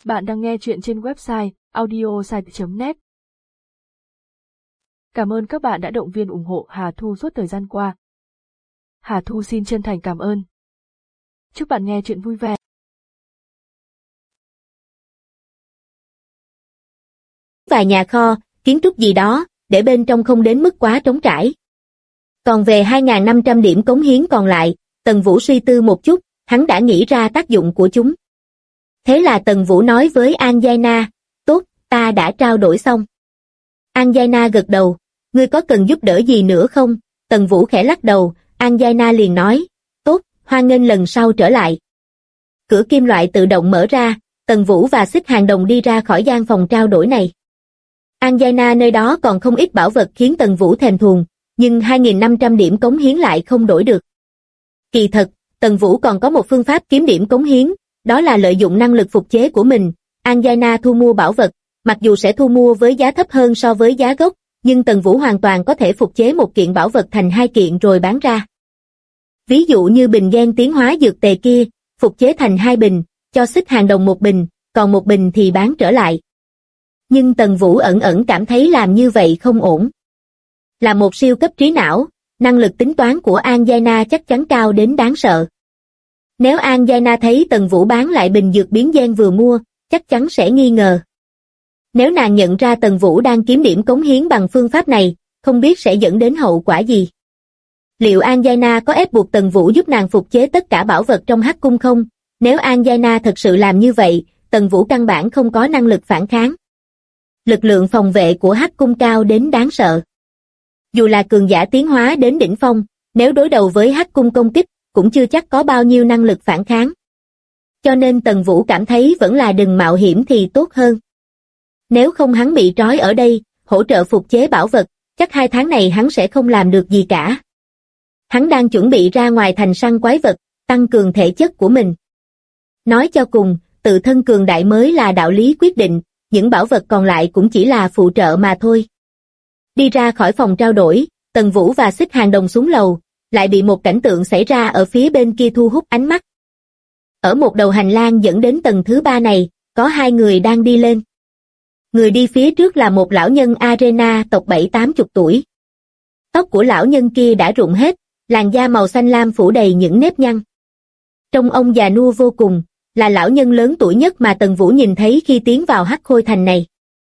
Bạn đang nghe chuyện trên website audiosite.net. Cảm ơn các bạn đã động viên ủng hộ Hà Thu suốt thời gian qua. Hà Thu xin chân thành cảm ơn. Chúc bạn nghe chuyện vui vẻ. Vài nhà kho, kiến trúc gì đó, để bên trong không đến mức quá trống trải. Còn về 2.500 điểm cống hiến còn lại, Tần Vũ suy tư một chút, hắn đã nghĩ ra tác dụng của chúng. Thế là Tần Vũ nói với Anjana, tốt, ta đã trao đổi xong. Anjana gật đầu, ngươi có cần giúp đỡ gì nữa không? Tần Vũ khẽ lắc đầu, Anjana liền nói, tốt, hoan nghênh lần sau trở lại. Cửa kim loại tự động mở ra, Tần Vũ và Xích Hàng Đồng đi ra khỏi gian phòng trao đổi này. Anjana nơi đó còn không ít bảo vật khiến Tần Vũ thèm thuồng, nhưng 2.500 điểm cống hiến lại không đổi được. Kỳ thật, Tần Vũ còn có một phương pháp kiếm điểm cống hiến, đó là lợi dụng năng lực phục chế của mình. Anjana thu mua bảo vật, mặc dù sẽ thu mua với giá thấp hơn so với giá gốc, nhưng Tần Vũ hoàn toàn có thể phục chế một kiện bảo vật thành 2 kiện rồi bán ra. Ví dụ như bình gen tiến hóa dược tề kia, phục chế thành 2 bình, cho Xích Hàng Đồng 1 bình, còn 1 bình thì bán trở lại. Nhưng Tần Vũ ẩn ẩn cảm thấy làm như vậy không ổn. Là một siêu cấp trí não, năng lực tính toán của Anjana chắc chắn cao đến đáng sợ. Nếu Anjana thấy Tần Vũ bán lại bình dược biến gen vừa mua, chắc chắn sẽ nghi ngờ. Nếu nàng nhận ra Tần Vũ đang kiếm điểm cống hiến bằng phương pháp này, không biết sẽ dẫn đến hậu quả gì. Liệu Anjana có ép buộc Tần Vũ giúp nàng phục chế tất cả bảo vật trong Hắc Cung không? Nếu Anjana thật sự làm như vậy, Tần Vũ căn bản không có năng lực phản kháng. Lực lượng phòng vệ của Hắc Cung cao đến đáng sợ. Dù là cường giả tiến hóa đến đỉnh phong, nếu đối đầu với Hắc Cung công kích, cũng chưa chắc có bao nhiêu năng lực phản kháng. Cho nên Tần Vũ cảm thấy vẫn là đừng mạo hiểm thì tốt hơn. Nếu không hắn bị trói ở đây, hỗ trợ phục chế bảo vật, chắc 2 tháng này hắn sẽ không làm được gì cả. Hắn đang chuẩn bị ra ngoài thành săn quái vật, tăng cường thể chất của mình. Nói cho cùng, tự thân cường đại mới là đạo lý quyết định, những bảo vật còn lại cũng chỉ là phụ trợ mà thôi. Đi ra khỏi phòng trao đổi, Tần Vũ và Xích Hàng Đồng xuống lầu, lại bị một cảnh tượng xảy ra ở phía bên kia thu hút ánh mắt. Ở một đầu hành lang dẫn đến tầng thứ 3 này, có 2 người đang đi lên. Người đi phía trước là một lão nhân Arena tộc 7-80 tuổi. Tóc của lão nhân kia đã rụng hết, làn da màu xanh lam phủ đầy những nếp nhăn. Trông ông già nua vô cùng, là lão nhân lớn tuổi nhất mà Tần Vũ nhìn thấy khi tiến vào Hắc Khôi Thành này.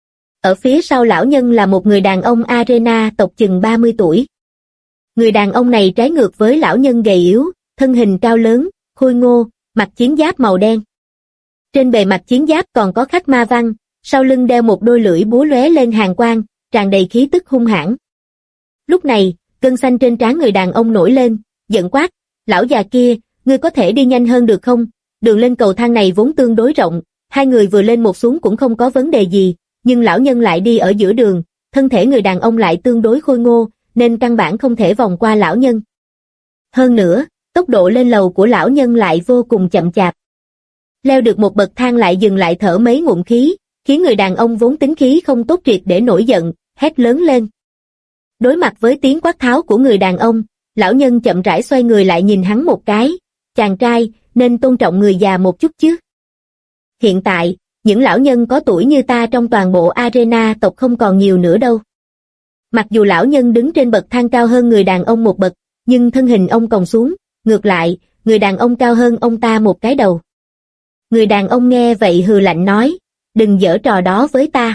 Ở phía sau lão nhân là một người đàn ông Arena tộc chừng 30 tuổi. Người đàn ông này trái ngược với lão nhân gầy yếu, thân hình cao lớn, khôi ngô, mặc chiến giáp màu đen. Trên bề mặt chiến giáp còn có khắc ma văn, sau lưng đeo một đôi lưỡi búa lóe lên hàn quang, tràn đầy khí tức hung hãn. Lúc này, gân xanh trên trán người đàn ông nổi lên, giận quát, lão già kia, ngươi có thể đi nhanh hơn được không? Đường lên cầu thang này vốn tương đối rộng, 2 người vừa lên một xuống cũng không có vấn đề gì, nhưng lão nhân lại đi ở giữa đường, thân thể người đàn ông lại tương đối khôi ngô, nên căn bản không thể vòng qua lão nhân. Hơn nữa, tốc độ lên lầu của lão nhân lại vô cùng chậm chạp. Leo được một bậc thang lại dừng lại thở mấy ngụm khí, khiến người đàn ông vốn tính khí không tốt triệt để nổi giận, hét lớn lên. Đối mặt với tiếng quát tháo của người đàn ông, lão nhân chậm rãi xoay người lại nhìn hắn một cái, chàng trai, nên tôn trọng người già một chút chứ. Hiện tại, những lão nhân có tuổi như ta trong toàn bộ Arena tộc không còn nhiều nữa đâu. Mặc dù lão nhân đứng trên bậc thang cao hơn người đàn ông một bậc, nhưng thân hình ông còng xuống, ngược lại, người đàn ông cao hơn ông ta một cái đầu. Người đàn ông nghe vậy hừ lạnh nói, đừng giở trò đó với ta.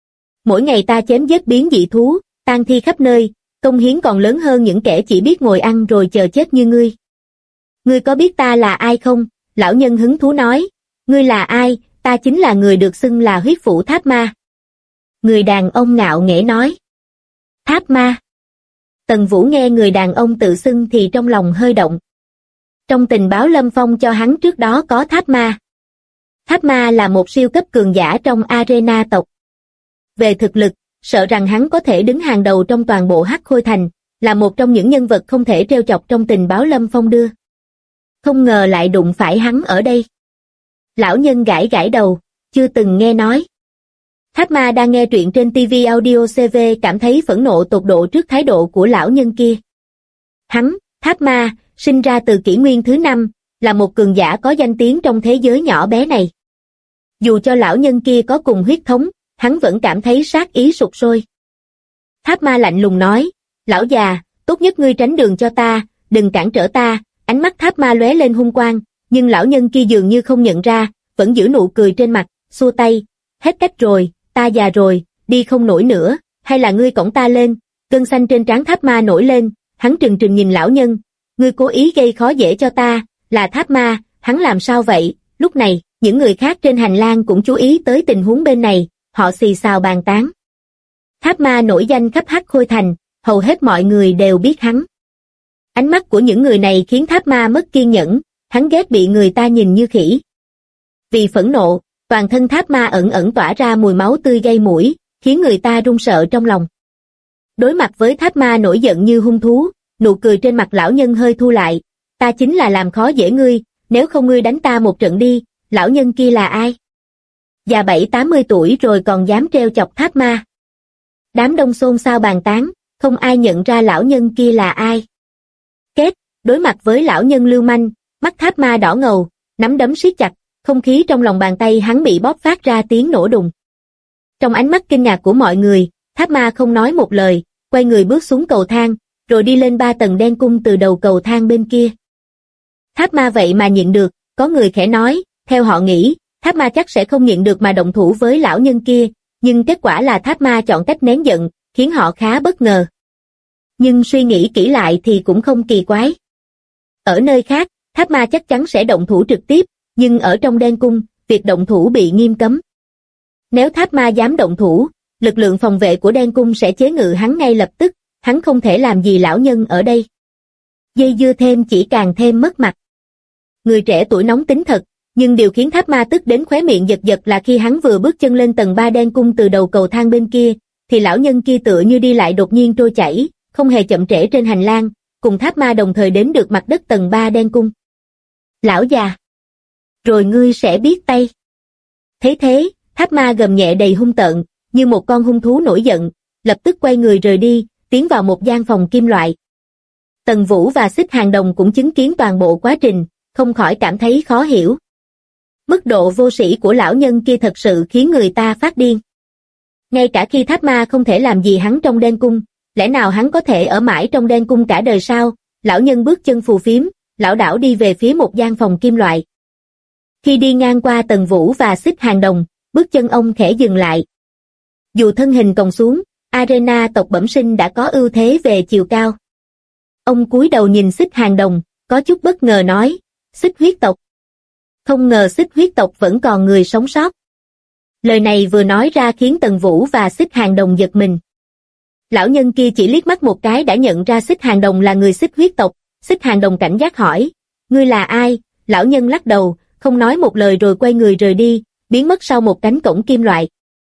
Mỗi ngày ta chém giết biến dị thú, tang thi khắp nơi, công hiến còn lớn hơn những kẻ chỉ biết ngồi ăn rồi chờ chết như ngươi. Ngươi có biết ta là ai không? Lão nhân hứng thú nói, ngươi là ai? Ta chính là người được xưng là huyết phủ tháp ma. Người đàn ông ngạo nghễ nói. Tháp ma. Tần Vũ nghe người đàn ông tự xưng thì trong lòng hơi động. Trong tình báo Lâm Phong cho hắn trước đó có tháp ma. Tháp ma là một siêu cấp cường giả trong Arena tộc. Về thực lực, sợ rằng hắn có thể đứng hàng đầu trong toàn bộ Hắc Khôi Thành, là một trong những nhân vật không thể trêu chọc trong tình báo Lâm Phong đưa. Không ngờ lại đụng phải hắn ở đây. Lão nhân gãi gãi đầu, chưa từng nghe nói. Tháp ma đang nghe truyện trên TV Audio CV cảm thấy phẫn nộ tột độ trước thái độ của lão nhân kia. Hắn, Tháp ma, sinh ra từ kỷ nguyên thứ 5, là một cường giả có danh tiếng trong thế giới nhỏ bé này. Dù cho lão nhân kia có cùng huyết thống, hắn vẫn cảm thấy sát ý sục sôi. Tháp ma lạnh lùng nói, lão già, tốt nhất ngươi tránh đường cho ta, đừng cản trở ta. Ánh mắt tháp ma lóe lên hung quang, nhưng lão nhân kia dường như không nhận ra, vẫn giữ nụ cười trên mặt, xua tay, hết cách rồi, ta già rồi, đi không nổi nữa, hay là ngươi cõng ta lên. Gân xanh trên trán tháp ma nổi lên, hắn trừng trừng nhìn lão nhân, ngươi cố ý gây khó dễ cho ta, là tháp ma, hắn làm sao vậy? Lúc này, những người khác trên hành lang cũng chú ý tới tình huống bên này, họ xì xào bàn tán. Tháp ma nổi danh khắp Hắc Khôi Thành, hầu hết mọi người đều biết hắn. Ánh mắt của những người này khiến tháp ma mất kiên nhẫn, hắn ghét bị người ta nhìn như khỉ. Vì phẫn nộ, toàn thân tháp ma ẩn ẩn tỏa ra mùi máu tươi gây mũi, khiến người ta run sợ trong lòng. Đối mặt với tháp ma nổi giận như hung thú, nụ cười trên mặt lão nhân hơi thu lại, ta chính là làm khó dễ ngươi, nếu không ngươi đánh ta một trận đi. Lão nhân kia là ai? Già 70-80 tuổi rồi còn dám trêu chọc tháp ma. Đám đông xôn xao bàn tán, không ai nhận ra lão nhân kia là ai. Kết, đối mặt với lão nhân lưu manh, mắt tháp ma đỏ ngầu, nắm đấm siết chặt, không khí trong lòng bàn tay hắn bị bóp phát ra tiếng nổ đùng. Trong ánh mắt kinh ngạc của mọi người, tháp ma không nói một lời, quay người bước xuống cầu thang, rồi đi lên 3 tầng đen cung từ đầu cầu thang bên kia. Tháp ma vậy mà nhịn được, có người khẽ nói, theo họ nghĩ, tháp ma chắc sẽ không nhịn được mà động thủ với lão nhân kia, nhưng kết quả là tháp ma chọn cách nén giận, khiến họ khá bất ngờ. Nhưng suy nghĩ kỹ lại thì cũng không kỳ quái. Ở nơi khác, tháp ma chắc chắn sẽ động thủ trực tiếp, nhưng ở trong đen cung, việc động thủ bị nghiêm cấm. Nếu tháp ma dám động thủ, lực lượng phòng vệ của đen cung sẽ chế ngự hắn ngay lập tức, hắn không thể làm gì lão nhân ở đây. Dây dưa thêm chỉ càng thêm mất mặt. Người trẻ tuổi nóng tính thật, nhưng điều khiến tháp ma tức đến khóe miệng giật giật là khi hắn vừa bước chân lên tầng 3 đen cung từ đầu cầu thang bên kia, thì lão nhân kia tựa như đi lại đột nhiên trôi chảy, không hề chậm trễ trên hành lang, cùng tháp ma đồng thời đến được mặt đất tầng 3 đen cung. Lão già! Rồi ngươi sẽ biết tay. Thấy thế, tháp ma gầm nhẹ đầy hung tợn, như một con hung thú nổi giận, lập tức quay người rời đi, tiến vào một gian phòng kim loại. Tần Vũ và Xích Hàng Đồng cũng chứng kiến toàn bộ quá trình, không khỏi cảm thấy khó hiểu. Mức độ vô sĩ của lão nhân kia thật sự khiến người ta phát điên. Ngay cả khi tháp ma không thể làm gì hắn trong đen cung, lẽ nào hắn có thể ở mãi trong đen cung cả đời sao? Lão nhân bước chân phù phiếm, lảo đảo đi về phía một gian phòng kim loại. Khi đi ngang qua Tần Vũ và Xích Hàng Đồng, bước chân ông khẽ dừng lại. Dù thân hình còng xuống, Arena tộc bẩm sinh đã có ưu thế về chiều cao. Ông cúi đầu nhìn Xích Hàng Đồng, có chút bất ngờ nói, Xích huyết tộc. Không ngờ Xích huyết tộc vẫn còn người sống sót. Lời này vừa nói ra khiến Tần Vũ và Xích Hàng Đồng giật mình. Lão nhân kia chỉ liếc mắt một cái đã nhận ra Xích Hàng Đồng là người Xích huyết tộc. Xích Hàng Đồng cảnh giác hỏi, ngươi là ai? Lão nhân lắc đầu, không nói một lời rồi quay người rời đi, biến mất sau một cánh cổng kim loại.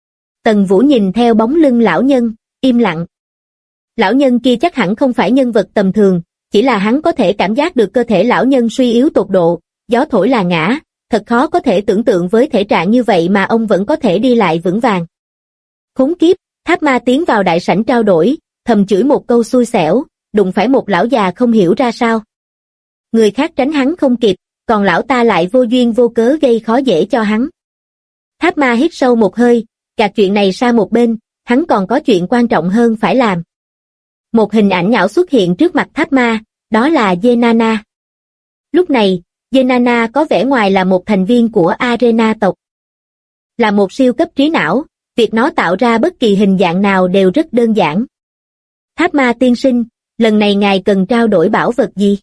Tần Vũ nhìn theo bóng lưng lão nhân, im lặng. Lão nhân kia chắc hẳn không phải nhân vật tầm thường, chỉ là hắn có thể cảm giác được cơ thể lão nhân suy yếu tột độ, gió thổi là ngã, thật khó có thể tưởng tượng với thể trạng như vậy mà ông vẫn có thể đi lại vững vàng. Khốn kiếp, tháp ma tiến vào đại sảnh trao đổi, thầm chửi một câu xui xẻo, đụng phải một lão già không hiểu ra sao. Người khác tránh hắn không kịp, còn lão ta lại vô duyên vô cớ gây khó dễ cho hắn. Tháp ma hít sâu một hơi, gạt chuyện này sang một bên, hắn còn có chuyện quan trọng hơn phải làm. Một hình ảnh ảo xuất hiện trước mặt tháp ma, đó là Zenana. Lúc này, Zenana có vẻ ngoài là một thành viên của Arena tộc. Là một siêu cấp trí não, việc nó tạo ra bất kỳ hình dạng nào đều rất đơn giản. Tháp ma tiên sinh, lần này ngài cần trao đổi bảo vật gì?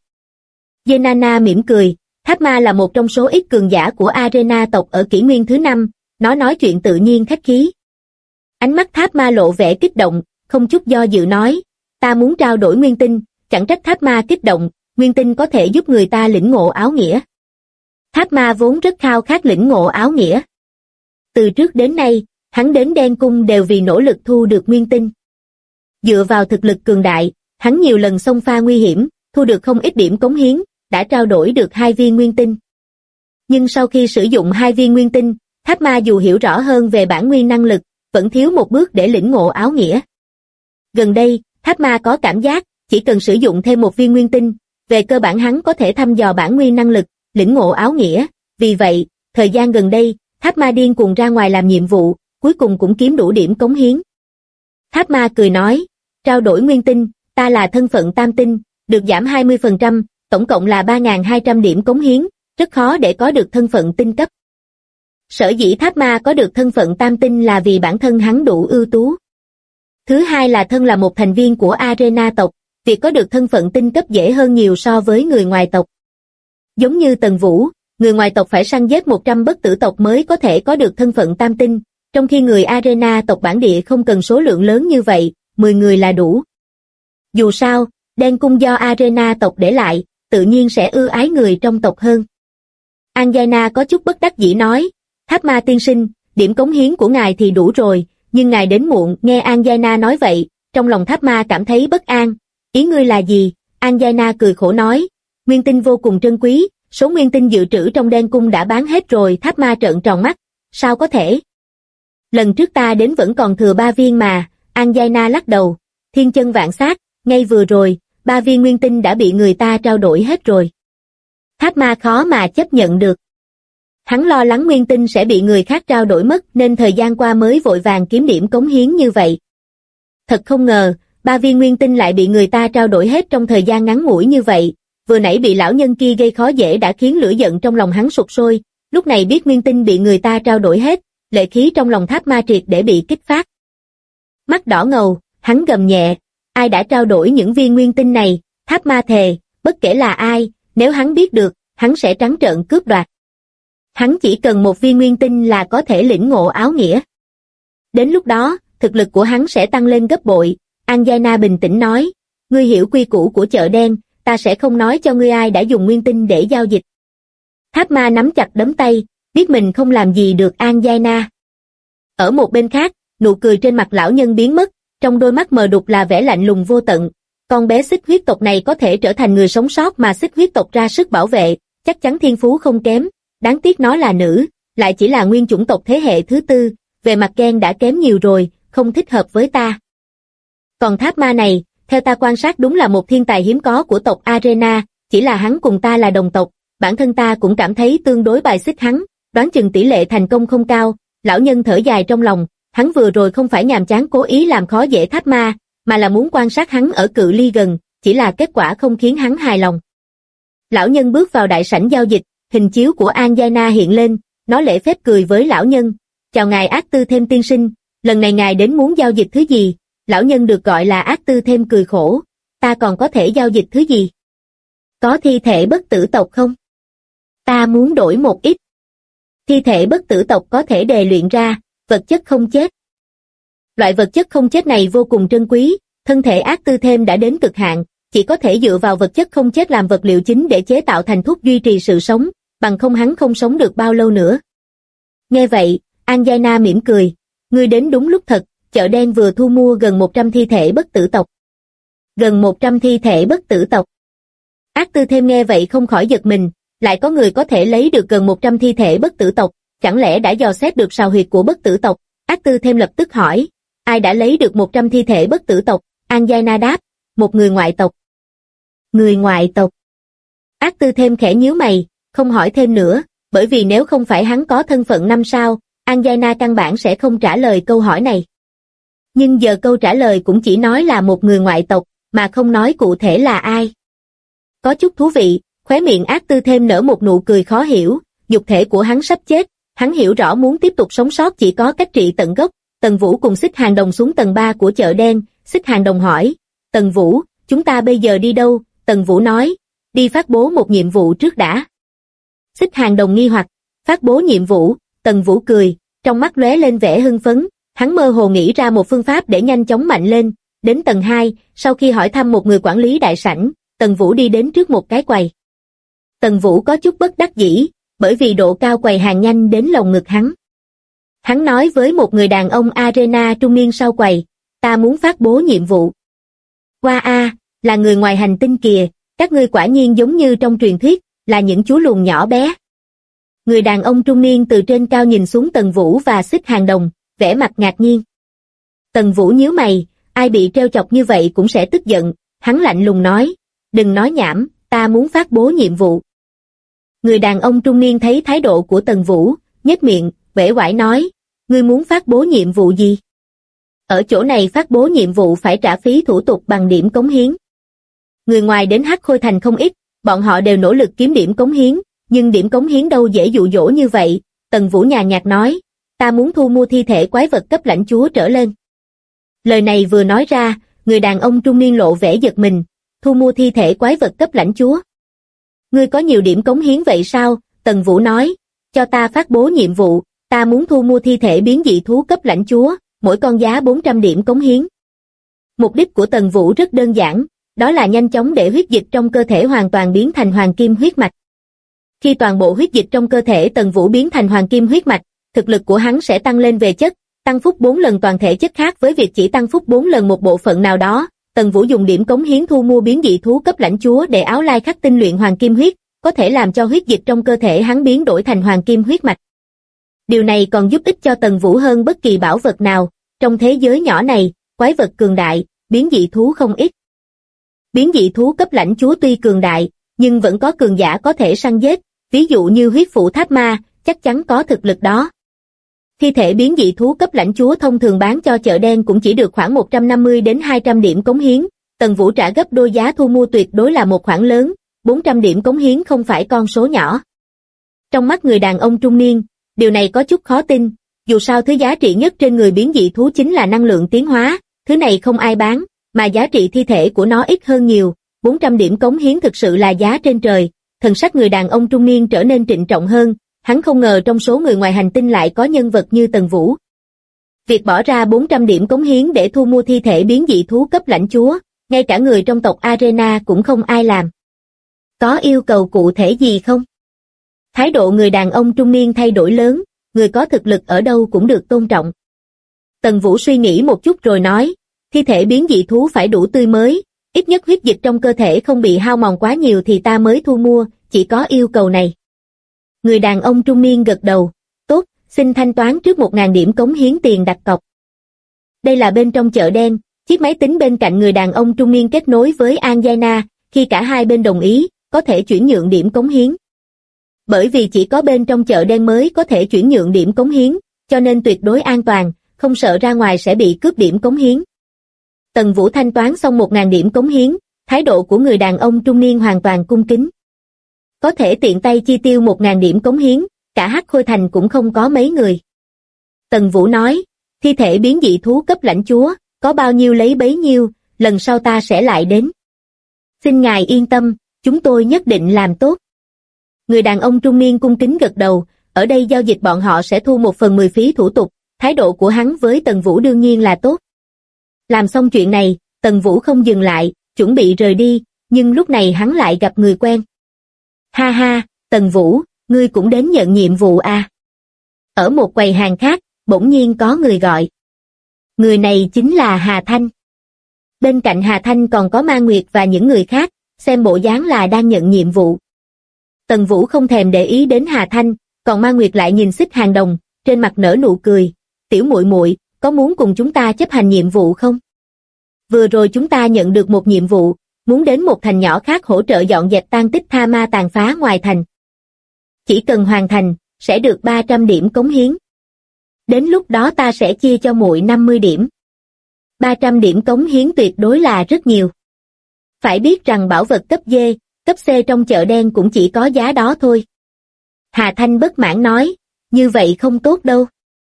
Zenana mỉm cười, tháp ma là một trong số ít cường giả của Arena tộc ở kỷ nguyên thứ 5, nó nói chuyện tự nhiên khách khí. Ánh mắt tháp ma lộ vẻ kích động, không chút do dự nói, ta muốn trao đổi nguyên tinh, chẳng trách tháp ma kích động, nguyên tinh có thể giúp người ta lĩnh ngộ áo nghĩa. Tháp ma vốn rất khao khát lĩnh ngộ áo nghĩa. Từ trước đến nay, hắn đến đen cung đều vì nỗ lực thu được nguyên tinh. Dựa vào thực lực cường đại, hắn nhiều lần xông pha nguy hiểm, thu được không ít điểm cống hiến, đã trao đổi được 2 viên nguyên tinh. Nhưng sau khi sử dụng 2 viên nguyên tinh, tháp ma dù hiểu rõ hơn về bản nguyên năng lực, vẫn thiếu một bước để lĩnh ngộ áo nghĩa. Gần đây, tháp ma có cảm giác, chỉ cần sử dụng thêm 1 viên nguyên tinh, về cơ bản hắn có thể thăm dò bản nguyên năng lực, lĩnh ngộ áo nghĩa. Vì vậy, thời gian gần đây, Tháp Ma điên cuồng ra ngoài làm nhiệm vụ, cuối cùng cũng kiếm đủ điểm cống hiến. Tháp Ma cười nói, trao đổi nguyên tinh, ta là thân phận tam tinh, được giảm 20%, tổng cộng là 3.200 điểm cống hiến, rất khó để có được thân phận tinh cấp. Sở dĩ Tháp Ma có được thân phận tam tinh là vì bản thân hắn đủ ưu tú. Thứ hai là thân là một thành viên của Arena tộc, việc có được thân phận tinh cấp dễ hơn nhiều so với người ngoài tộc. Giống như Tần Vũ, người ngoài tộc phải săn giết 100 bất tử tộc mới có thể có được thân phận tam tinh, trong khi người Arena tộc bản địa không cần số lượng lớn như vậy, 10 người là đủ. Dù sao, đen cung do Arena tộc để lại, tự nhiên sẽ ưu ái người trong tộc hơn. Anjana có chút bất đắc dĩ nói, Tháp Ma tiên sinh, điểm cống hiến của ngài thì đủ rồi, nhưng ngài đến muộn. Nghe Anjana nói vậy, trong lòng Tháp Ma cảm thấy bất an. Ý ngươi là gì? Anjana cười khổ nói, nguyên tinh vô cùng trân quý, số nguyên tinh dự trữ trong đen cung đã bán hết rồi. Tháp Ma trợn tròn mắt, sao có thể? Lần trước ta đến vẫn còn thừa 3 viên mà. Anjana lắc đầu, thiên chân vạn sát, ngay vừa rồi, 3 viên nguyên tinh đã bị người ta trao đổi hết rồi. Tháp Ma khó mà chấp nhận được. Hắn lo lắng nguyên tinh sẽ bị người khác trao đổi mất nên thời gian qua mới vội vàng kiếm điểm cống hiến như vậy. Thật không ngờ, 3 viên nguyên tinh lại bị người ta trao đổi hết trong thời gian ngắn ngủi như vậy. Vừa nãy bị lão nhân kia gây khó dễ đã khiến lửa giận trong lòng hắn sục sôi, lúc này biết nguyên tinh bị người ta trao đổi hết, lệ khí trong lòng Tháp Ma triệt để bị kích phát. Mắt đỏ ngầu, hắn gầm nhẹ, ai đã trao đổi những viên nguyên tinh này? Tháp Ma thề, bất kể là ai, nếu hắn biết được, hắn sẽ trắng trợn cướp đoạt. Hắn chỉ cần 1 viên nguyên tinh là có thể lĩnh ngộ áo nghĩa. Đến lúc đó, thực lực của hắn sẽ tăng lên gấp bội. Anjana bình tĩnh nói, ngươi hiểu quy củ của chợ đen, ta sẽ không nói cho ngươi ai đã dùng nguyên tinh để giao dịch. Tháp Ma nắm chặt đấm tay, biết mình không làm gì được Anjana. Ở một bên khác, nụ cười trên mặt lão nhân biến mất, trong đôi mắt mờ đục là vẻ lạnh lùng vô tận. Con bé xích huyết tộc này có thể trở thành người sống sót mà xích huyết tộc ra sức bảo vệ, chắc chắn thiên phú không kém. Đáng tiếc nó là nữ, lại chỉ là nguyên chủng tộc thế hệ thứ 4, về mặt gen đã kém nhiều rồi, không thích hợp với ta. Còn Tháp Ma này, theo ta quan sát đúng là một thiên tài hiếm có của tộc Arena, chỉ là hắn cùng ta là đồng tộc, bản thân ta cũng cảm thấy tương đối bài xích hắn, đoán chừng tỷ lệ thành công không cao. Lão nhân thở dài trong lòng, hắn vừa rồi không phải nhàm chán cố ý làm khó dễ Tháp Ma, mà là muốn quan sát hắn ở cự ly gần, chỉ là kết quả không khiến hắn hài lòng. Lão nhân bước vào đại sảnh giao dịch, hình chiếu của Anjana hiện lên, nó lễ phép cười với lão nhân, chào ngài Ác Tư Thêm tiên sinh, lần này ngài đến muốn giao dịch thứ gì? Lão nhân được gọi là Ác Tư Thêm cười khổ, ta còn có thể giao dịch thứ gì? Có thi thể bất tử tộc không? Ta muốn đổi một ít. Thi thể bất tử tộc có thể đề luyện ra, vật chất không chết. Loại vật chất không chết này vô cùng trân quý, thân thể Ác Tư Thêm đã đến cực hạn, chỉ có thể dựa vào vật chất không chết làm vật liệu chính để chế tạo thành thuốc duy trì sự sống, bằng không hắn không sống được bao lâu nữa. Nghe vậy, Anjana mỉm cười, ngươi đến đúng lúc thật, chợ đen vừa thu mua gần 100 thi thể bất tử tộc. Gần 100 thi thể bất tử tộc. Ác Tư Thêm nghe vậy không khỏi giật mình, lại có người có thể lấy được gần 100 thi thể bất tử tộc, chẳng lẽ đã dò xét được sào huyệt của bất tử tộc? Ác Tư Thêm lập tức hỏi, ai đã lấy được 100 thi thể bất tử tộc? Anjana đáp, một người ngoại tộc. Người ngoại tộc. Ác Tư Thêm khẽ nhíu mày, không hỏi thêm nữa, bởi vì nếu không phải hắn có thân phận 5 sao, Anjana căn bản sẽ không trả lời câu hỏi này. Nhưng giờ câu trả lời cũng chỉ nói là một người ngoại tộc, mà không nói cụ thể là ai. Có chút thú vị, khóe miệng Ác Tư Thêm nở một nụ cười khó hiểu, nhục thể của hắn sắp chết, hắn hiểu rõ muốn tiếp tục sống sót chỉ có cách trị tận gốc. Tần Vũ cùng Xích Hàng Đồng xuống tầng 3 của chợ đen, Xích Hàng Đồng hỏi, Tần Vũ, chúng ta bây giờ đi đâu? Tần Vũ nói, đi phát bố một nhiệm vụ trước đã. Xích Hàng Đồng nghi hoặc, phát bố nhiệm vụ? Tần Vũ cười, trong mắt lóe lên vẻ hưng phấn, hắn mơ hồ nghĩ ra một phương pháp để nhanh chóng mạnh lên. Đến tầng 2, sau khi hỏi thăm một người quản lý đại sảnh, Tần Vũ đi đến trước một cái quầy. Tần Vũ có chút bất đắc dĩ, bởi vì độ cao quầy hàng nhanh đến lồng ngực hắn. Hắn nói với một người đàn ông Arena trung niên sau quầy, ta muốn phát bố nhiệm vụ. Qua a, là người ngoài hành tinh kìa, các ngươi quả nhiên giống như trong truyền thuyết, là những chú lùn nhỏ bé. Người đàn ông trung niên từ trên cao nhìn xuống Tần Vũ và Xích Hàng Đồng, vẻ mặt ngạc nhiên. Tần Vũ nhíu mày, ai bị trêu chọc như vậy cũng sẽ tức giận, hắn lạnh lùng nói, đừng nói nhảm, ta muốn phát bố nhiệm vụ. Người đàn ông trung niên thấy thái độ của Tần Vũ, nhếch miệng, uể oải nói, ngươi muốn phát bố nhiệm vụ gì? Ở chỗ này phát bố nhiệm vụ phải trả phí thủ tục bằng điểm cống hiến. Người ngoài đến Hắc Khôi Thành không ít, bọn họ đều nỗ lực kiếm điểm cống hiến, nhưng điểm cống hiến đâu dễ dụ dỗ như vậy. Tần Vũ nhàn nhạt nói, ta muốn thu mua thi thể quái vật cấp lãnh chúa trở lên. Lời này vừa nói ra, người đàn ông trung niên lộ vẻ giật mình, thu mua thi thể quái vật cấp lãnh chúa. Ngươi có nhiều điểm cống hiến vậy sao? Tần Vũ nói, cho ta phát bố nhiệm vụ, ta muốn thu mua thi thể biến dị thú cấp lãnh chúa, mỗi con giá 400 điểm cống hiến. Mục đích của Tần Vũ rất đơn giản, đó là nhanh chóng để huyết dịch trong cơ thể hoàn toàn biến thành hoàng kim huyết mạch. Khi toàn bộ huyết dịch trong cơ thể Tần Vũ biến thành hoàng kim huyết mạch, thực lực của hắn sẽ tăng lên về chất, tăng phúc 4 lần toàn thể chất khác với việc chỉ tăng phúc 4 lần một bộ phận nào đó. Tần Vũ dùng điểm cống hiến thu mua biến dị thú cấp lãnh chúa để áo lai khắc tinh luyện hoàng kim huyết, có thể làm cho huyết dịch trong cơ thể hắn biến đổi thành hoàng kim huyết mạch. Điều này còn giúp ích cho Tần Vũ hơn bất kỳ bảo vật nào, trong thế giới nhỏ này, quái vật cường đại, biến dị thú không ít. Biến dị thú cấp lãnh chúa tuy cường đại, nhưng vẫn có cường giả có thể săn giết, ví dụ như huyết phụ tháp ma, chắc chắn có thực lực đó. Thi thể biến dị thú cấp lãnh chúa thông thường bán cho chợ đen cũng chỉ được khoảng 150 đến 200 điểm cống hiến, Tần Vũ trả gấp đôi giá thu mua tuyệt đối là một khoản lớn, 400 điểm cống hiến không phải con số nhỏ. Trong mắt người đàn ông trung niên, điều này có chút khó tin, dù sao thứ giá trị nhất trên người biến dị thú chính là năng lượng tiến hóa, thứ này không ai bán, mà giá trị thi thể của nó ít hơn nhiều, 400 điểm cống hiến thực sự là giá trên trời. Thần sắc người đàn ông trung niên trở nên trịnh trọng hơn, hắn không ngờ trong số người ngoài hành tinh lại có nhân vật như Tần Vũ. Việc bỏ ra 400 điểm cống hiến để thu mua thi thể biến dị thú cấp lãnh chúa, ngay cả người trong tộc Arena cũng không ai làm. Có yêu cầu cụ thể gì không? Thái độ người đàn ông trung niên thay đổi lớn, người có thực lực ở đâu cũng được tôn trọng. Tần Vũ suy nghĩ một chút rồi nói, thi thể biến dị thú phải đủ tươi mới, ít nhất huyết dịch trong cơ thể không bị hao mòn quá nhiều thì ta mới thu mua, chỉ có yêu cầu này. Người đàn ông trung niên gật đầu, tốt, xin thanh toán trước 1.000 điểm cống hiến tiền đặt cọc. Đây là bên trong chợ đen, chiếc máy tính bên cạnh người đàn ông trung niên kết nối với Anjana, khi cả hai bên đồng ý, có thể chuyển nhượng điểm cống hiến. Bởi vì chỉ có bên trong chợ đen mới có thể chuyển nhượng điểm cống hiến, cho nên tuyệt đối an toàn, không sợ ra ngoài sẽ bị cướp điểm cống hiến. Tần Vũ thanh toán xong 1.000 điểm cống hiến, thái độ của người đàn ông trung niên hoàn toàn cung kính. Có thể tiện tay chi tiêu 1.000 điểm cống hiến, cả Hắc Khôi Thành cũng không có mấy người. Tần Vũ nói, thi thể biến dị thú cấp lãnh chúa, có bao nhiêu lấy bấy nhiêu, lần sau ta sẽ lại đến. Xin ngài yên tâm, chúng tôi nhất định làm tốt. Người đàn ông trung niên cung kính gật đầu, ở đây giao dịch bọn họ sẽ thu 1/10 phí thủ tục, thái độ của hắn với Tần Vũ đương nhiên là tốt. Làm xong chuyện này, Tần Vũ không dừng lại, chuẩn bị rời đi, nhưng lúc này hắn lại gặp người quen. Ha ha, Tần Vũ, ngươi cũng đến nhận nhiệm vụ à? Ở một quầy hàng khác, bỗng nhiên có người gọi. Người này chính là Hà Thanh. Bên cạnh Hà Thanh còn có Ma Nguyệt và những người khác, xem bộ dáng là đang nhận nhiệm vụ. Tần Vũ không thèm để ý đến Hà Thanh, còn Ma Nguyệt lại nhìn Xích Hàng Đồng, trên mặt nở nụ cười. Tiểu muội muội, có muốn cùng chúng ta chấp hành nhiệm vụ không? Vừa rồi chúng ta nhận được một nhiệm vụ, muốn đến một thành nhỏ khác hỗ trợ dọn dẹp tang tích tha ma tàn phá ngoài thành. Chỉ cần hoàn thành, sẽ được 300 điểm cống hiến. Đến lúc đó ta sẽ chia cho muội 50 điểm. 300 điểm cống hiến tuyệt đối là rất nhiều. Phải biết rằng bảo vật cấp D, cấp C trong chợ đen cũng chỉ có giá đó thôi. Hà Thanh bất mãn nói, như vậy không tốt đâu.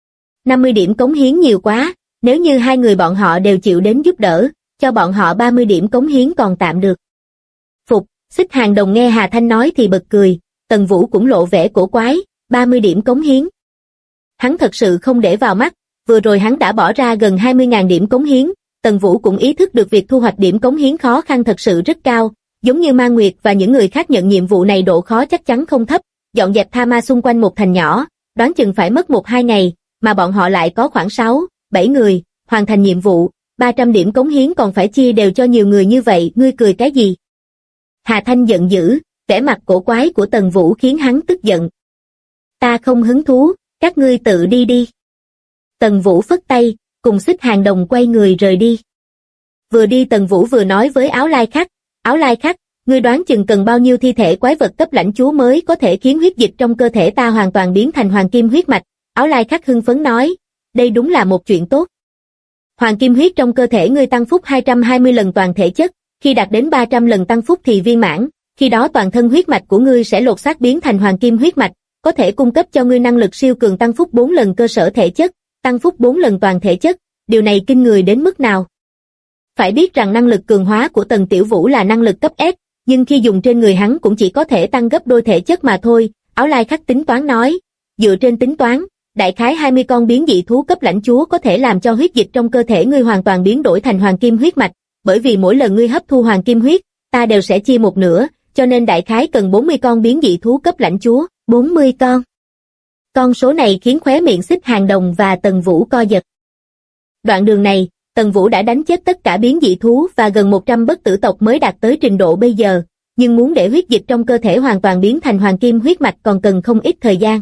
50 điểm cống hiến nhiều quá, nếu như hai người bọn họ đều chịu đến giúp đỡ, cho bọn họ 30 điểm cống hiến còn tạm được. Phục, Xích Hàng Đồng nghe Hà Thanh nói thì bật cười, Tần Vũ cũng lộ vẻ cổ quái, 30 điểm cống hiến. Hắn thật sự không để vào mắt, vừa rồi hắn đã bỏ ra gần 20.000 điểm cống hiến, Tần Vũ cũng ý thức được việc thu hoạch điểm cống hiến khó khăn thật sự rất cao, giống như Ma Nguyệt và những người khác nhận nhiệm vụ này độ khó chắc chắn không thấp, dọn dẹp tha ma xung quanh một thành nhỏ, đoán chừng phải mất 1-2 ngày, mà bọn họ lại có khoảng 6-7 người, hoàn thành nhiệm vụ, 300 điểm cống hiến còn phải chia đều cho nhiều người như vậy, ngươi cười cái gì? Hà Thanh giận dữ, vẻ mặt cổ quái của Tần Vũ khiến hắn tức giận. Ta không hứng thú, các ngươi tự đi đi. Tần Vũ phất tay, cùng Xích Hàng Đồng quay người rời đi. Vừa đi Tần Vũ vừa nói với Áo Lai Khắc, ngươi đoán chừng cần bao nhiêu thi thể quái vật cấp lãnh chúa mới có thể khiến huyết dịch trong cơ thể ta hoàn toàn biến thành hoàng kim huyết mạch. Áo Lai Khắc hưng phấn nói, đây đúng là một chuyện tốt. Hoàng kim huyết trong cơ thể ngươi tăng phúc 220 lần toàn thể chất, khi đạt đến 300 lần tăng phúc thì viên mãn, khi đó toàn thân huyết mạch của ngươi sẽ lột xác biến thành hoàng kim huyết mạch, có thể cung cấp cho ngươi năng lực siêu cường tăng phúc 4 lần cơ sở thể chất, tăng phúc 4 lần toàn thể chất, điều này kinh người đến mức nào. Phải biết rằng năng lực cường hóa của Tần Tiểu Vũ là năng lực cấp S, nhưng khi dùng trên người hắn cũng chỉ có thể tăng gấp đôi thể chất mà thôi. Áo Lai Khắc tính toán nói, dựa trên tính toán, đại khái 20 con biến dị thú cấp lãnh chúa có thể làm cho huyết dịch trong cơ thể ngươi hoàn toàn biến đổi thành hoàng kim huyết mạch, bởi vì mỗi lần ngươi hấp thu hoàng kim huyết, ta đều sẽ chia một nửa, cho nên đại khái cần 40 con biến dị thú cấp lãnh chúa, 40 con. Con số này khiến khóe miệng Xích Hàng Đồng và Tần Vũ co giật. Đoạn đường này, Tần Vũ đã đánh chết tất cả biến dị thú và gần 100 bất tử tộc mới đạt tới trình độ bây giờ, nhưng muốn để huyết dịch trong cơ thể hoàn toàn biến thành hoàng kim huyết mạch còn cần không ít thời gian.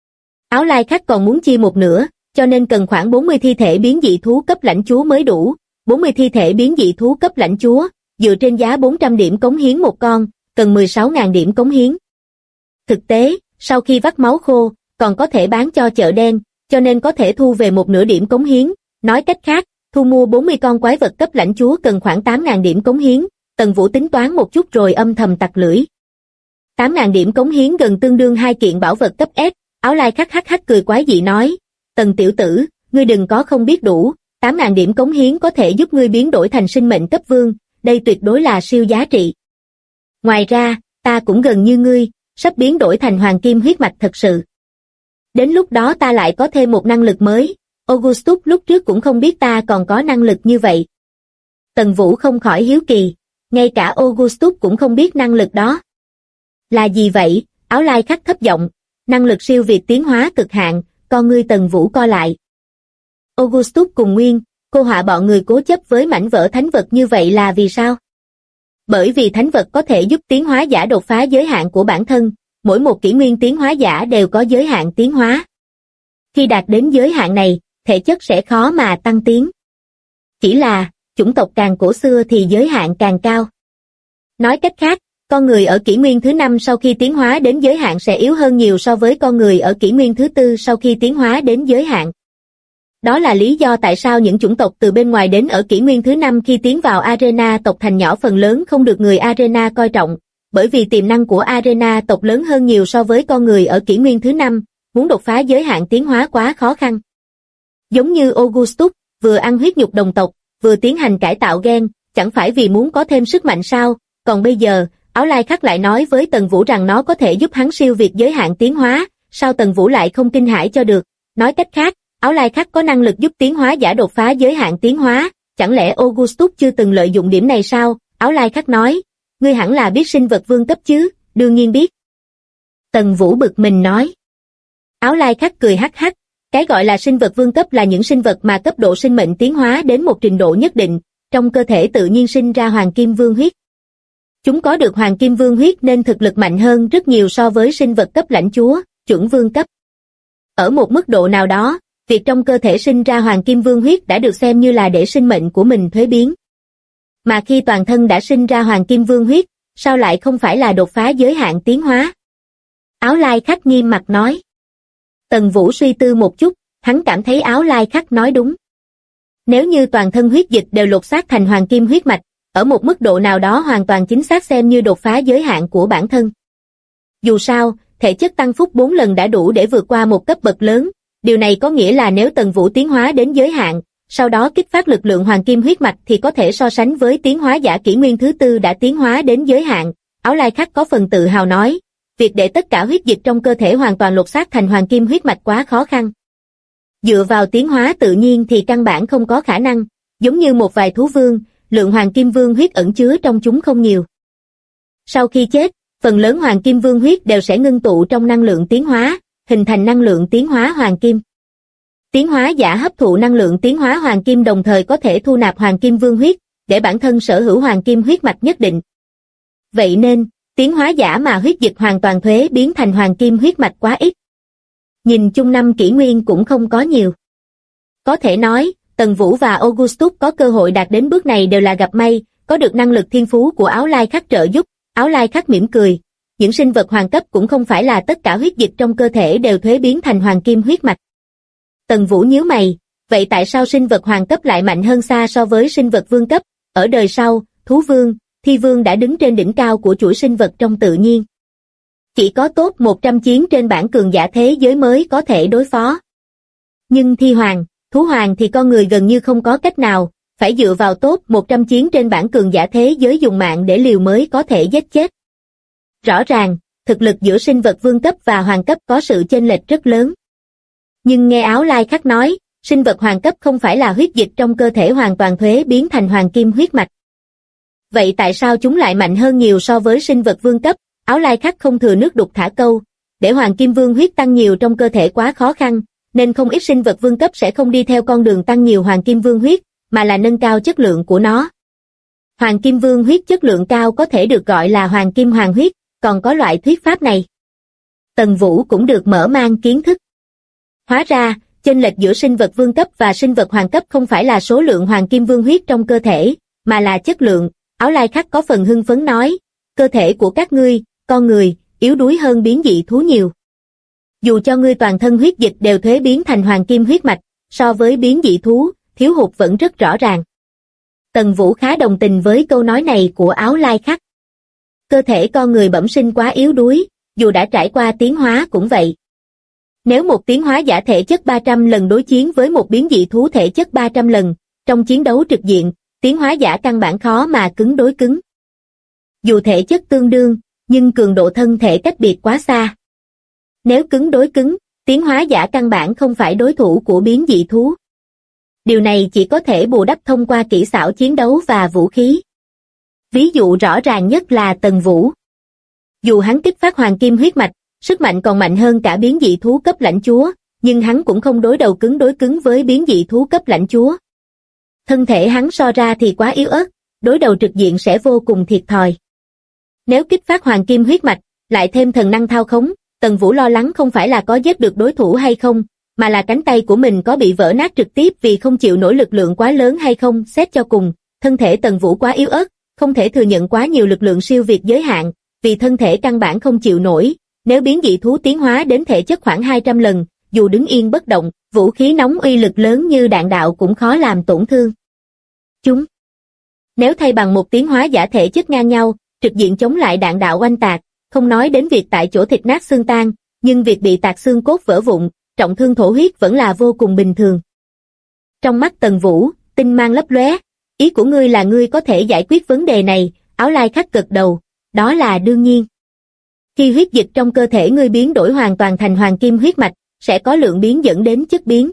Áo Lai Khắc còn muốn chia một nửa, cho nên cần khoảng 40 thi thể biến dị thú cấp lãnh chúa mới đủ. 40 thi thể biến dị thú cấp lãnh chúa, dựa trên giá 400 điểm cống hiến một con, cần 16.000 điểm cống hiến. Thực tế, sau khi vắt máu khô, còn có thể bán cho chợ đen, cho nên có thể thu về một nửa điểm cống hiến. Nói cách khác, thu mua 40 con quái vật cấp lãnh chúa cần khoảng 8.000 điểm cống hiến. Tần Vũ tính toán một chút rồi âm thầm tặc lưỡi. 8.000 điểm cống hiến gần tương đương 2 kiện bảo vật cấp S. Áo Lai Khắc hắc hắc cười quái dị nói, Tần tiểu tử, ngươi đừng có không biết đủ, 8.000 điểm cống hiến có thể giúp ngươi biến đổi thành sinh mệnh cấp vương, đây tuyệt đối là siêu giá trị. Ngoài ra, ta cũng gần như ngươi, sắp biến đổi thành hoàng kim huyết mạch thật sự. Đến lúc đó ta lại có thêm một năng lực mới, Augustus lúc trước cũng không biết ta còn có năng lực như vậy. Tần Vũ không khỏi hiếu kỳ, ngay cả Augustus cũng không biết năng lực đó. Là gì vậy? Áo Lai Khắc thấp giọng, năng lực siêu việt tiến hóa cực hạn, con ngươi Tần Vũ co lại. Augustus cùng Nguyên, cô họa bọn người cố chấp với mảnh vỡ thánh vật như vậy là vì sao? Bởi vì thánh vật có thể giúp tiến hóa giả đột phá giới hạn của bản thân, mỗi một kỷ nguyên tiến hóa giả đều có giới hạn tiến hóa. Khi đạt đến giới hạn này, thể chất sẽ khó mà tăng tiến. Chỉ là, chủng tộc càng cổ xưa thì giới hạn càng cao. Nói cách khác, con người ở kỷ nguyên thứ 5 sau khi tiến hóa đến giới hạn sẽ yếu hơn nhiều so với con người ở kỷ nguyên thứ 4 sau khi tiến hóa đến giới hạn. Đó là lý do tại sao những chủng tộc từ bên ngoài đến ở kỷ nguyên thứ 5 khi tiến vào Arena tộc thành nhỏ phần lớn không được người Arena coi trọng, bởi vì tiềm năng của Arena tộc lớn hơn nhiều so với con người ở kỷ nguyên thứ 5, muốn đột phá giới hạn tiến hóa quá khó khăn. Giống như Augustus, vừa ăn huyết nhục đồng tộc, vừa tiến hành cải tạo gen, chẳng phải vì muốn có thêm sức mạnh sao, còn bây giờ, Áo Lai Khắc lại nói với Tần Vũ rằng nó có thể giúp hắn siêu việt giới hạn tiến hóa, sao Tần Vũ lại không kinh hãi cho được, nói cách khác, Áo Lai Khắc có năng lực giúp tiến hóa giả đột phá giới hạn tiến hóa, chẳng lẽ Augustus chưa từng lợi dụng điểm này sao? Áo Lai Khắc nói, ngươi hẳn là biết sinh vật vương cấp chứ, đương nhiên biết. Tần Vũ bực mình nói. Áo Lai Khắc cười hắc hắc, cái gọi là sinh vật vương cấp là những sinh vật mà cấp độ sinh mệnh tiến hóa đến một trình độ nhất định, trong cơ thể tự nhiên sinh ra hoàng kim vương huyết. Chúng có được hoàng kim vương huyết nên thực lực mạnh hơn rất nhiều so với sinh vật cấp lãnh chúa, chuẩn vương cấp. Ở một mức độ nào đó, việc trong cơ thể sinh ra hoàng kim vương huyết đã được xem như là để sinh mệnh của mình thuế biến. Mà khi toàn thân đã sinh ra hoàng kim vương huyết, sao lại không phải là đột phá giới hạn tiến hóa? Áo Lai Khắc nghiêm mặt nói. Tần Vũ suy tư một chút, hắn cảm thấy Áo Lai Khắc nói đúng. Nếu như toàn thân huyết dịch đều lột xác thành hoàng kim huyết mạch, ở một mức độ nào đó hoàn toàn chính xác xem như đột phá giới hạn của bản thân. Dù sao, thể chất tăng phúc 4 lần đã đủ để vượt qua một cấp bậc lớn, điều này có nghĩa là nếu Tần Vũ tiến hóa đến giới hạn, sau đó kích phát lực lượng hoàng kim huyết mạch thì có thể so sánh với tiến hóa giả kỷ nguyên thứ 4 đã tiến hóa đến giới hạn. Áo Lai Khắc có phần tự hào nói, việc để tất cả huyết dịch trong cơ thể hoàn toàn lột xác thành hoàng kim huyết mạch quá khó khăn. Dựa vào tiến hóa tự nhiên thì căn bản không có khả năng, giống như một vài thú vương, lượng hoàng kim vương huyết ẩn chứa trong chúng không nhiều. Sau khi chết, phần lớn hoàng kim vương huyết đều sẽ ngưng tụ trong năng lượng tiến hóa, hình thành năng lượng tiến hóa hoàng kim. Tiến hóa giả hấp thụ năng lượng tiến hóa hoàng kim đồng thời có thể thu nạp hoàng kim vương huyết, để bản thân sở hữu hoàng kim huyết mạch nhất định. Vậy nên, tiến hóa giả mà huyết dịch hoàn toàn thuế biến thành hoàng kim huyết mạch quá ít. Nhìn chung năm kỷ nguyên cũng không có nhiều. Có thể nói, Tần Vũ và Augustus có cơ hội đạt đến bước này đều là gặp may, có được năng lực thiên phú của Áo Lai Khắc trợ giúp. Áo Lai Khắc mỉm cười, những sinh vật hoàng cấp cũng không phải là tất cả huyết dịch trong cơ thể đều thuế biến thành hoàng kim huyết mạch. Tần Vũ nhíu mày, vậy tại sao sinh vật hoàng cấp lại mạnh hơn xa so với sinh vật vương cấp? Ở đời sau, thú vương, thi vương đã đứng trên đỉnh cao của chuỗi sinh vật trong tự nhiên. Chỉ có top 100 chiến trên bảng cường giả thế giới mới có thể đối phó. Nhưng thi hoàng, thú hoàng thì con người gần như không có cách nào, phải dựa vào top 100 chiến trên bảng cường giả thế giới dùng mạng để liều mới có thể giết chết. Rõ ràng, thực lực giữa sinh vật vương cấp và hoàng cấp có sự chênh lệch rất lớn. Nhưng nghe Áo Lai Khắc nói, sinh vật hoàng cấp không phải là huyết dịch trong cơ thể hoàn toàn thuế biến thành hoàng kim huyết mạch. Vậy tại sao chúng lại mạnh hơn nhiều so với sinh vật vương cấp? Áo Lai Khắc không thừa nước đục thả câu, để hoàng kim vương huyết tăng nhiều trong cơ thể quá khó khăn, nên không ít sinh vật vương cấp sẽ không đi theo con đường tăng nhiều hoàng kim vương huyết, mà là nâng cao chất lượng của nó. Hoàng kim vương huyết chất lượng cao có thể được gọi là hoàng kim hoàng huyết, còn có loại thuyết pháp này. Tần Vũ cũng được mở mang kiến thức. Hóa ra, chênh lệch giữa sinh vật vương cấp và sinh vật hoàng cấp không phải là số lượng hoàng kim vương huyết trong cơ thể, mà là chất lượng. Áo Lai Khắc có phần hưng phấn nói, cơ thể của các ngươi, con người, yếu đuối hơn biến dị thú nhiều. Dù cho ngươi toàn thân huyết dịch đều thuế biến thành hoàng kim huyết mạch, so với biến dị thú, thiếu hụt vẫn rất rõ ràng. Tần Vũ khá đồng tình với câu nói này của Áo Lai Khắc. Cơ thể con người bẩm sinh quá yếu đuối, dù đã trải qua tiến hóa cũng vậy. Nếu một tiến hóa giả thể chất 300 lần đối chiến với một biến dị thú thể chất 300 lần, trong chiến đấu trực diện, tiến hóa giả căn bản khó mà cứng đối cứng. Dù thể chất tương đương, nhưng cường độ thân thể cách biệt quá xa. Nếu cứng đối cứng, tiến hóa giả căn bản không phải đối thủ của biến dị thú. Điều này chỉ có thể bù đắp thông qua kỹ xảo chiến đấu và vũ khí. Ví dụ rõ ràng nhất là Tần Vũ. Dù hắn kích phát hoàng kim huyết mạch, sức mạnh còn mạnh hơn cả biến dị thú cấp lãnh chúa, nhưng hắn cũng không đối đầu cứng đối cứng với biến dị thú cấp lãnh chúa. Thân thể hắn so ra thì quá yếu ớt, đối đầu trực diện sẽ vô cùng thiệt thòi. Nếu kích phát hoàng kim huyết mạch, lại thêm thần năng thao khống, Tần Vũ lo lắng không phải là có giết được đối thủ hay không, mà là cánh tay của mình có bị vỡ nát trực tiếp vì không chịu nổi lực lượng quá lớn hay không. Xét cho cùng, thân thể Tần Vũ quá yếu ớt, không thể thừa nhận quá nhiều lực lượng siêu việt giới hạn, vì thân thể căn bản không chịu nổi. Nếu biến dị thú tiến hóa đến thể chất khoảng 200 lần, dù đứng yên bất động, vũ khí nóng uy lực lớn như đạn đạo cũng khó làm tổn thương chúng. Nếu thay bằng một tiến hóa giả thể chất ngang nhau, trực diện chống lại đạn đạo oanh tạc, không nói đến việc tại chỗ thịt nát xương tan, nhưng việc bị tạc xương cốt vỡ vụn, trọng thương thổ huyết vẫn là vô cùng bình thường. Trong mắt Tần Vũ, tinh mang lấp lóe, ý của ngươi là ngươi có thể giải quyết vấn đề này? Áo Lai Khắc gật đầu, đó là đương nhiên. Khi huyết dịch trong cơ thể ngươi biến đổi hoàn toàn thành hoàng kim huyết mạch, sẽ có lượng biến dẫn đến chất biến.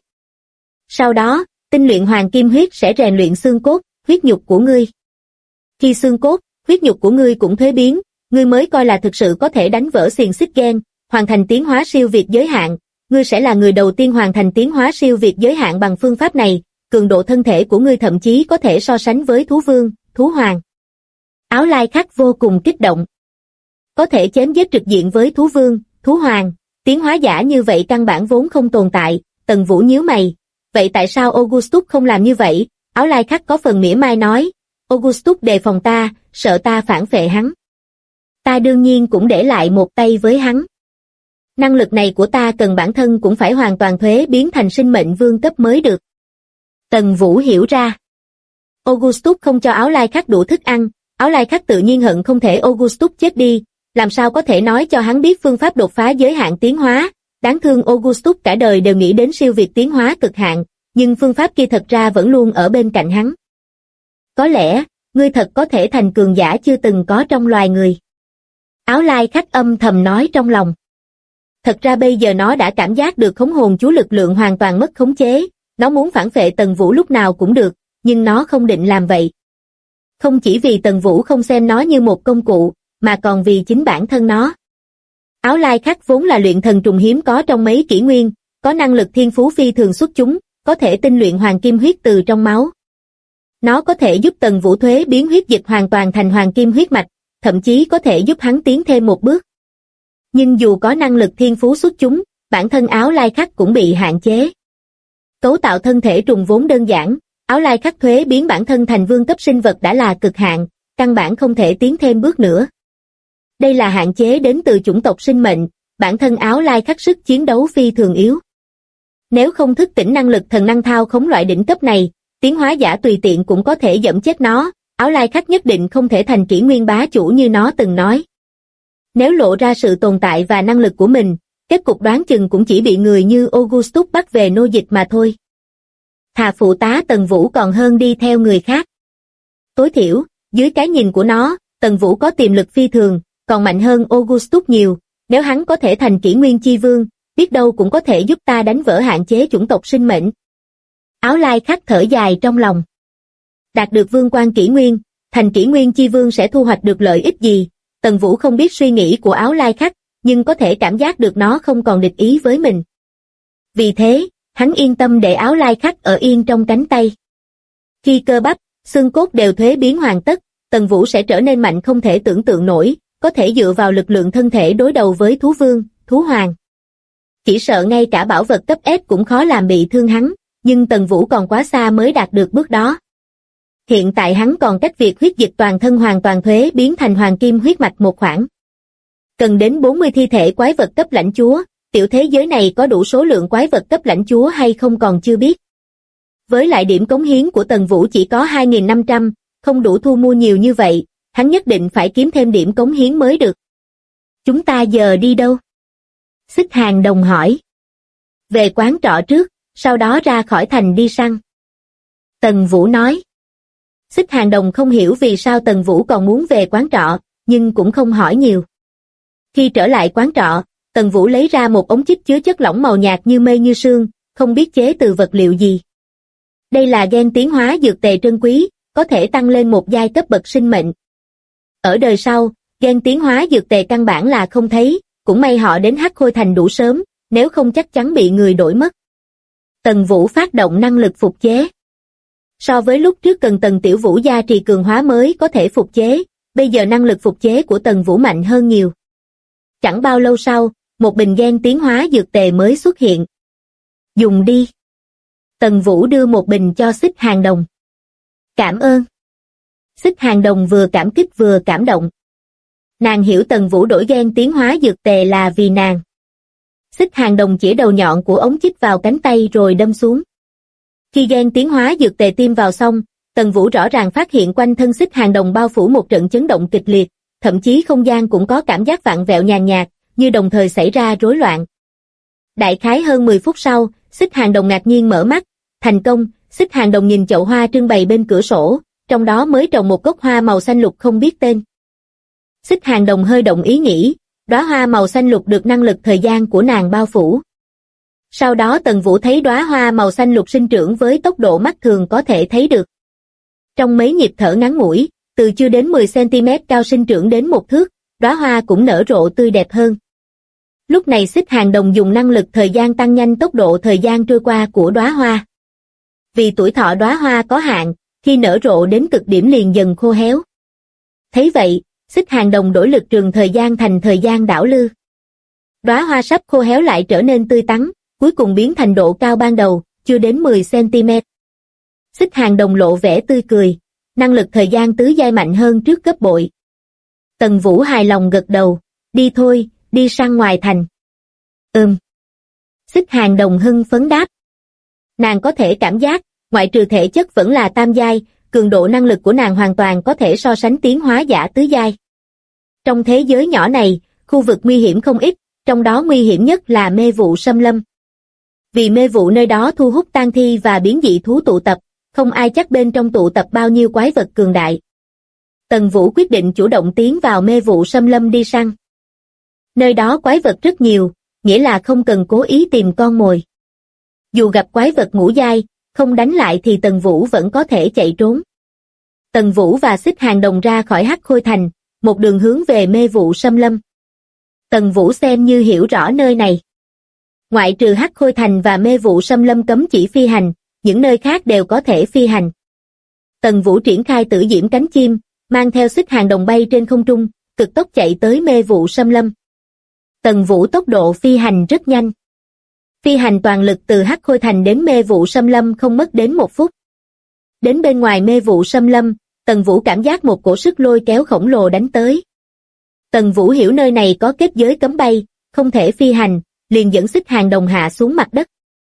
Sau đó, tinh luyện hoàng kim huyết sẽ rèn luyện xương cốt, huyết nhục của ngươi. Khi xương cốt, huyết nhục của ngươi cũng thuế biến, ngươi mới coi là thực sự có thể đánh vỡ xiềng xích gen, hoàn thành tiến hóa siêu việt giới hạn. Ngươi sẽ là người đầu tiên hoàn thành tiến hóa siêu việt giới hạn bằng phương pháp này, cường độ thân thể của ngươi thậm chí có thể so sánh với thú vương, thú hoàng. Áo Lai Khắc vô cùng kích động. Có thể chém giết trực diện với thú vương, thú hoàng, tiến hóa giả như vậy căn bản vốn không tồn tại. Tần Vũ nhíu mày, vậy tại sao Augustus không làm như vậy? Áo Lai Khắc có phần mỉa mai nói, Augustus đề phòng ta, sợ ta phản phệ hắn. Ta đương nhiên cũng để lại một tay với hắn. Năng lực này của ta cần bản thân cũng phải hoàn toàn thuế biến thành sinh mệnh vương cấp mới được. Tần Vũ hiểu ra. Augustus không cho Áo Lai Khắc đủ thức ăn, Áo Lai Khắc tự nhiên hận không thể Augustus chết đi, làm sao có thể nói cho hắn biết phương pháp đột phá giới hạn tiến hóa. Đáng thương Augustus cả đời đều nghĩ đến siêu việt tiến hóa cực hạn, nhưng phương pháp kia thật ra vẫn luôn ở bên cạnh hắn. Có lẽ, ngươi thật có thể thành cường giả chưa từng có trong loài người. Áo Lai Khắc âm thầm nói trong lòng. Thật ra bây giờ nó đã cảm giác được khống hồn chú lực lượng hoàn toàn mất khống chế, nó muốn phản phệ Tần Vũ lúc nào cũng được, nhưng nó không định làm vậy. Không chỉ vì Tần Vũ không xem nó như một công cụ, mà còn vì chính bản thân nó. Áo Lai Khắc vốn là luyện thần trùng hiếm có trong mấy kỷ nguyên, có năng lực thiên phú phi thường xuất chúng, có thể tinh luyện hoàng kim huyết từ trong máu. Nó có thể giúp Tần Vũ thuế biến huyết dịch hoàn toàn thành hoàng kim huyết mạch, thậm chí có thể giúp hắn tiến thêm một bước. Nhưng dù có năng lực thiên phú xuất chúng, bản thân Áo Lai Khắc cũng bị hạn chế. Cấu tạo thân thể trùng vốn đơn giản, Áo Lai Khắc thuế biến bản thân thành vương cấp sinh vật đã là cực hạn, căn bản không thể tiến thêm bước nữa. Đây là hạn chế đến từ chủng tộc sinh mệnh, bản thân Áo Lai Khắc sức chiến đấu phi thường yếu. Nếu không thức tỉnh năng lực thần năng thao khống loại đỉnh cấp này, tiến hóa giả tùy tiện cũng có thể giẫm chết nó, Áo Lai Khách nhất định không thể thành kỷ nguyên bá chủ như nó từng nói. Nếu lộ ra sự tồn tại và năng lực của mình, kết cục đoán chừng cũng chỉ bị người như Augustus bắt về nô dịch mà thôi. Thà phụ tá Tần Vũ còn hơn đi theo người khác. Tối thiểu, dưới cái nhìn của nó, Tần Vũ có tiềm lực phi thường, còn mạnh hơn Augustus nhiều, nếu hắn có thể thành kỷ nguyên chi vương, biết đâu cũng có thể giúp ta đánh vỡ hạn chế chủng tộc sinh mệnh. Áo Lai Khách thở dài trong lòng. Đạt được vương quan kỷ nguyên, thành kỷ nguyên chi vương sẽ thu hoạch được lợi ích gì? Tần Vũ không biết suy nghĩ của Áo Lai Khách, nhưng có thể cảm giác được nó không còn địch ý với mình. Vì thế, hắn yên tâm để Áo Lai Khách ở yên trong cánh tay. Khi cơ bắp, xương cốt đều thuế biến hoàn tất, Tần Vũ sẽ trở nên mạnh không thể tưởng tượng nổi, có thể dựa vào lực lượng thân thể đối đầu với thú vương, thú hoàng. Chỉ sợ ngay cả bảo vật cấp S cũng khó làm bị thương hắn, nhưng Tần Vũ còn quá xa mới đạt được bước đó. Hiện tại hắn còn cách việc huyết dịch toàn thân hoàn toàn thuế biến thành hoàng kim huyết mạch một khoảng. Cần đến 40 thi thể quái vật cấp lãnh chúa, tiểu thế giới này có đủ số lượng quái vật cấp lãnh chúa hay không còn chưa biết. Với lại điểm cống hiến của Tần Vũ chỉ có 2.500, không đủ thu mua nhiều như vậy, hắn nhất định phải kiếm thêm điểm cống hiến mới được. Chúng ta giờ đi đâu? Xích Hàng Đồng hỏi. Về quán trọ trước, sau đó ra khỏi thành đi săn. Tần Vũ nói. Xích Hàng Đồng không hiểu vì sao Tần Vũ còn muốn về quán trọ, nhưng cũng không hỏi nhiều. Khi trở lại quán trọ, Tần Vũ lấy ra một ống chích chứa chất lỏng màu nhạt như mây như sương, không biết chế từ vật liệu gì. Đây là gen tiến hóa dược tề trân quý, có thể tăng lên một giai cấp bậc sinh mệnh. Ở đời sau, gen tiến hóa dược tề căn bản là không thấy, cũng may họ đến Hắc Khôi Thành đủ sớm, nếu không chắc chắn bị người đổi mất. Tần Vũ phát động năng lực phục chế. So với lúc trước cần Tần Tiểu Vũ gia trì cường hóa mới có thể phục chế, bây giờ năng lực phục chế của Tần Vũ mạnh hơn nhiều. Chẳng bao lâu sau, một bình gen tiến hóa dược tề mới xuất hiện. Dùng đi. Tần Vũ đưa một bình cho Xích Hàng Đồng. Cảm ơn. Xích Hàng Đồng vừa cảm kích vừa cảm động. Nàng hiểu Tần Vũ đổi gen tiến hóa dược tề là vì nàng. Xích Hàng Đồng chỉ đầu nhọn của ống chích vào cánh tay rồi đâm xuống. Khi gen tiến hóa dược tề tiêm vào xong, Tần Vũ rõ ràng phát hiện quanh thân Xích Hàng Đồng bao phủ một trận chấn động kịch liệt, thậm chí không gian cũng có cảm giác vặn vẹo nhàn nhạt, như đồng thời xảy ra rối loạn. Đại khái hơn 10 phút sau, Xích Hàng Đồng ngạc nhiên mở mắt, thành công. Xích Hàng Đồng nhìn chậu hoa trưng bày bên cửa sổ, trong đó mới trồng một gốc hoa màu xanh lục không biết tên. Xích Hàng Đồng hơi động ý nghĩ, đóa hoa màu xanh lục được năng lực thời gian của nàng bao phủ. Sau đó Tần Vũ thấy đóa hoa màu xanh lục sinh trưởng với tốc độ mắt thường có thể thấy được. Trong mấy nhịp thở ngắn ngủi, từ chưa đến 10 cm cao sinh trưởng đến 1 thước, đóa hoa cũng nở rộ tươi đẹp hơn. Lúc này Xích Hàng Đồng dùng năng lực thời gian tăng nhanh tốc độ thời gian trôi qua của đóa hoa. Vì tuổi thọ đóa hoa có hạn, khi nở rộ đến cực điểm liền dần khô héo. Thấy vậy, Xích Hàng Đồng đổi lực trường thời gian thành thời gian đảo lư. Đóa hoa sắp khô héo lại trở nên tươi tắn, cuối cùng biến thành độ cao ban đầu, chưa đến 10 cm. Xích Hàng Đồng lộ vẻ tươi cười, năng lực thời gian tứ giai mạnh hơn trước gấp bội. Tần Vũ hài lòng gật đầu, đi thôi, đi săn ngoài thành. Xích Hàng Đồng hưng phấn đáp. Nàng có thể cảm giác, ngoại trừ thể chất vẫn là tam giai, cường độ năng lực của nàng hoàn toàn có thể so sánh tiến hóa giả tứ giai. Trong thế giới nhỏ này, khu vực nguy hiểm không ít, trong đó nguy hiểm nhất là mê vụ xâm lâm. Vì mê vụ nơi đó thu hút tang thi và biến dị thú tụ tập, không ai chắc bên trong tụ tập bao nhiêu quái vật cường đại. Tần Vũ quyết định chủ động tiến vào mê vụ xâm lâm đi săn. Nơi đó quái vật rất nhiều, nghĩa là không cần cố ý tìm con mồi. Dù gặp quái vật ngũ giai, không đánh lại thì Tần Vũ vẫn có thể chạy trốn. Tần Vũ và Xích Hàng Đồng ra khỏi Hắc Khôi Thành, một đường hướng về mê vụ xâm lâm. Tần Vũ xem như hiểu rõ nơi này. Ngoại trừ Hắc Khôi Thành và mê vụ xâm lâm cấm chỉ phi hành, những nơi khác đều có thể phi hành. Tần Vũ triển khai tử diễm cánh chim, mang theo Xích Hàng Đồng bay trên không trung, cực tốc chạy tới mê vụ xâm lâm. Tần Vũ tốc độ phi hành rất nhanh. Phi hành toàn lực từ Hắc Khôi Thành đến mê vụ xâm lâm không mất đến 1 phút. Đến bên ngoài mê vụ xâm lâm, Tần Vũ cảm giác một cổ sức lôi kéo khổng lồ đánh tới. Tần Vũ hiểu nơi này có kết giới cấm bay, không thể phi hành, liền dẫn Xích Hàng Đồng hạ xuống mặt đất.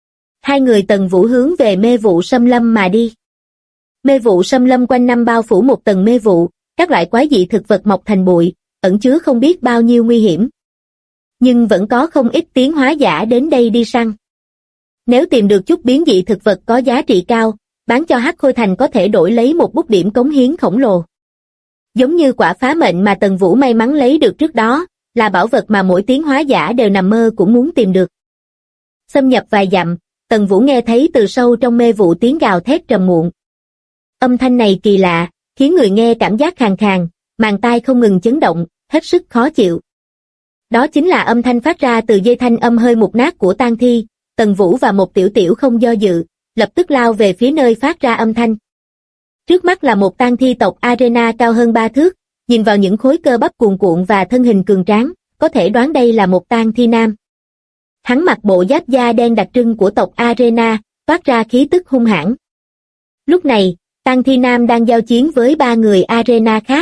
Hai người Tần Vũ hướng về mê vụ xâm lâm mà đi. Mê vụ xâm lâm quanh năm bao phủ một tầng mê vụ, các loại quái dị thực vật mọc thành bụi, ẩn chứa không biết bao nhiêu nguy hiểm. Nhưng vẫn có không ít tiến hóa giả đến đây đi săn. Nếu tìm được chút biến dị thực vật có giá trị cao, bán cho Hắc Khôi Thành có thể đổi lấy một bút điểm cống hiến khổng lồ. Giống như quả phá mệnh mà Tần Vũ may mắn lấy được trước đó, là bảo vật mà mỗi tiến hóa giả đều nằm mơ cũng muốn tìm được. Xâm nhập vài dặm, Tần Vũ nghe thấy từ sâu trong mê vụ tiếng gào thét trầm muộn. Âm thanh này kỳ lạ, khiến người nghe cảm giác khàn khàn, màng tai không ngừng chấn động, hết sức khó chịu. Đó chính là âm thanh phát ra từ dây thanh âm hơi mục nát của tang thi. Tần Vũ và một tiểu tiểu không do dự, lập tức lao về phía nơi phát ra âm thanh. Trước mắt là một tang thi tộc Arena cao hơn 3 thước, nhìn vào những khối cơ bắp cuồn cuộn và thân hình cường tráng, có thể đoán đây là một tang thi nam. Hắn mặc bộ giáp da đen đặc trưng của tộc Arena, toát ra khí tức hung hãn. Lúc này, tang thi nam đang giao chiến với 3 người Arena khác.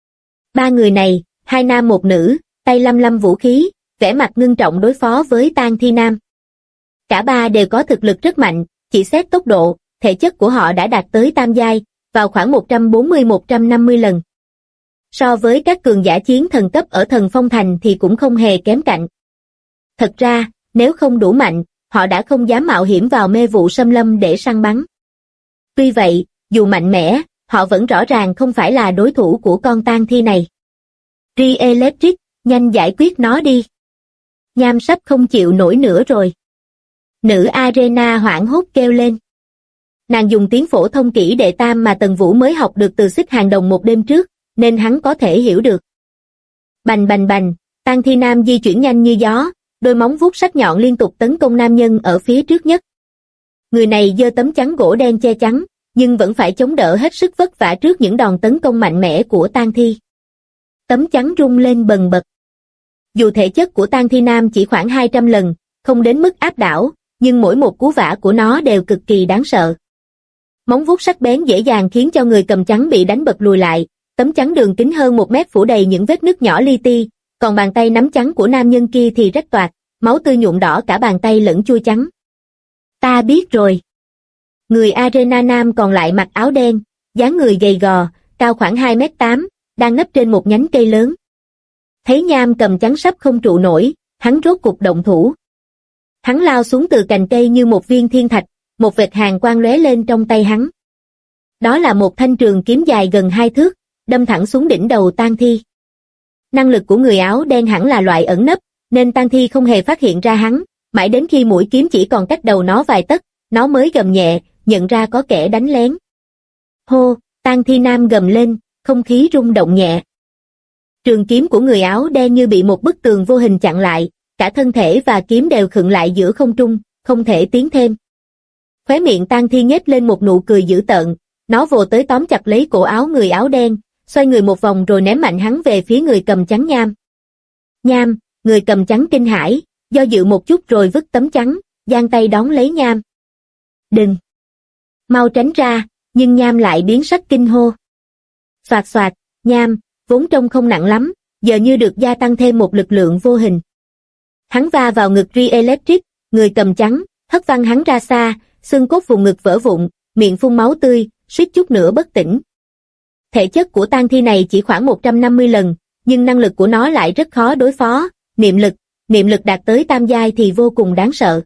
3 người này, 2 nam 1 nữ, tay lăm lăm vũ khí, vẻ mặt ngưng trọng đối phó với tang thi nam. Cả ba đều có thực lực rất mạnh, chỉ xét tốc độ, thể chất của họ đã đạt tới tam giai, vào khoảng 140-150 lần. So với các cường giả chiến thần cấp ở Thần Phong Thành thì cũng không hề kém cạnh. Thật ra, nếu không đủ mạnh, họ đã không dám mạo hiểm vào mê vụ xâm lâm để săn bắn. Tuy vậy, dù mạnh mẽ, họ vẫn rõ ràng không phải là đối thủ của con tang thi này. Electric, nhanh giải quyết nó đi. Nham sắp không chịu nổi nữa rồi. Nữ Arena hoảng hốt kêu lên. Nàng dùng tiếng phổ thông kỹ đệ tam mà Tần Vũ mới học được từ Xích Hàng Đồng một đêm trước, nên hắn có thể hiểu được. Bành bành bành, tang thi nam di chuyển nhanh như gió, đôi móng vuốt sắc nhọn liên tục tấn công nam nhân ở phía trước nhất. Người này giơ tấm chắn gỗ đen che chắn, nhưng vẫn phải chống đỡ hết sức vất vả trước những đòn tấn công mạnh mẽ của tang thi. Tấm chắn rung lên bần bật. Dù thể chất của tang thi nam chỉ khoảng 200 lần, không đến mức áp đảo, nhưng mỗi một cú vả của nó đều cực kỳ đáng sợ. Móng vuốt sắc bén dễ dàng khiến cho người cầm chắn bị đánh bật lùi lại, tấm chắn đường kính hơn 1 mét phủ đầy những vết nứt nhỏ li ti, còn bàn tay nắm chắn của nam nhân kia thì rách toạc, máu tươi nhuộm đỏ cả bàn tay lẫn chui chắn. Ta biết rồi. Người Arena nam còn lại mặc áo đen, dáng người gầy gò, cao khoảng 2m8, đang nấp trên một nhánh cây lớn. Thấy Nham cầm chắn sắp không trụ nổi, hắn rốt cục động thủ. Hắn lao xuống từ cành cây như một viên thiên thạch, một vệt hàn quang lóe lên trong tay hắn. Đó là một thanh trường kiếm dài gần 2 thước, đâm thẳng xuống đỉnh đầu tang thi. Năng lực của người áo đen hẳn là loại ẩn nấp, nên tang thi không hề phát hiện ra hắn, mãi đến khi mũi kiếm chỉ còn cách đầu nó vài tấc, nó mới gầm nhẹ, nhận ra có kẻ đánh lén. Hô, tang thi nam gầm lên, không khí rung động nhẹ. Trường kiếm của người áo đen như bị một bức tường vô hình chặn lại, cả thân thể và kiếm đều khựng lại giữa không trung, không thể tiến thêm. Khóe miệng tang thi nhếch lên một nụ cười dữ tợn, nó vồ tới tóm chặt lấy cổ áo người áo đen, xoay người một vòng rồi ném mạnh hắn về phía người cầm chắn Nham. Nham, người cầm chắn kinh hãi, do dự một chút rồi vứt tấm chắn, giang tay đón lấy Nham. Đừng! Mau tránh ra, nhưng Nham lại biến sắc kinh hô. Xoạt xoạt, Nham, vốn trông không nặng lắm, giờ như được gia tăng thêm một lực lượng vô hình. Hắn va vào ngực Electric, người cầm chắn, hất văng hắn ra xa, xương cốt vùng ngực vỡ vụn, miệng phun máu tươi, suýt chút nữa bất tỉnh. Thể chất của tang thi này chỉ khoảng 150 lần, nhưng năng lực của nó lại rất khó đối phó, niệm lực đạt tới tam giai thì vô cùng đáng sợ.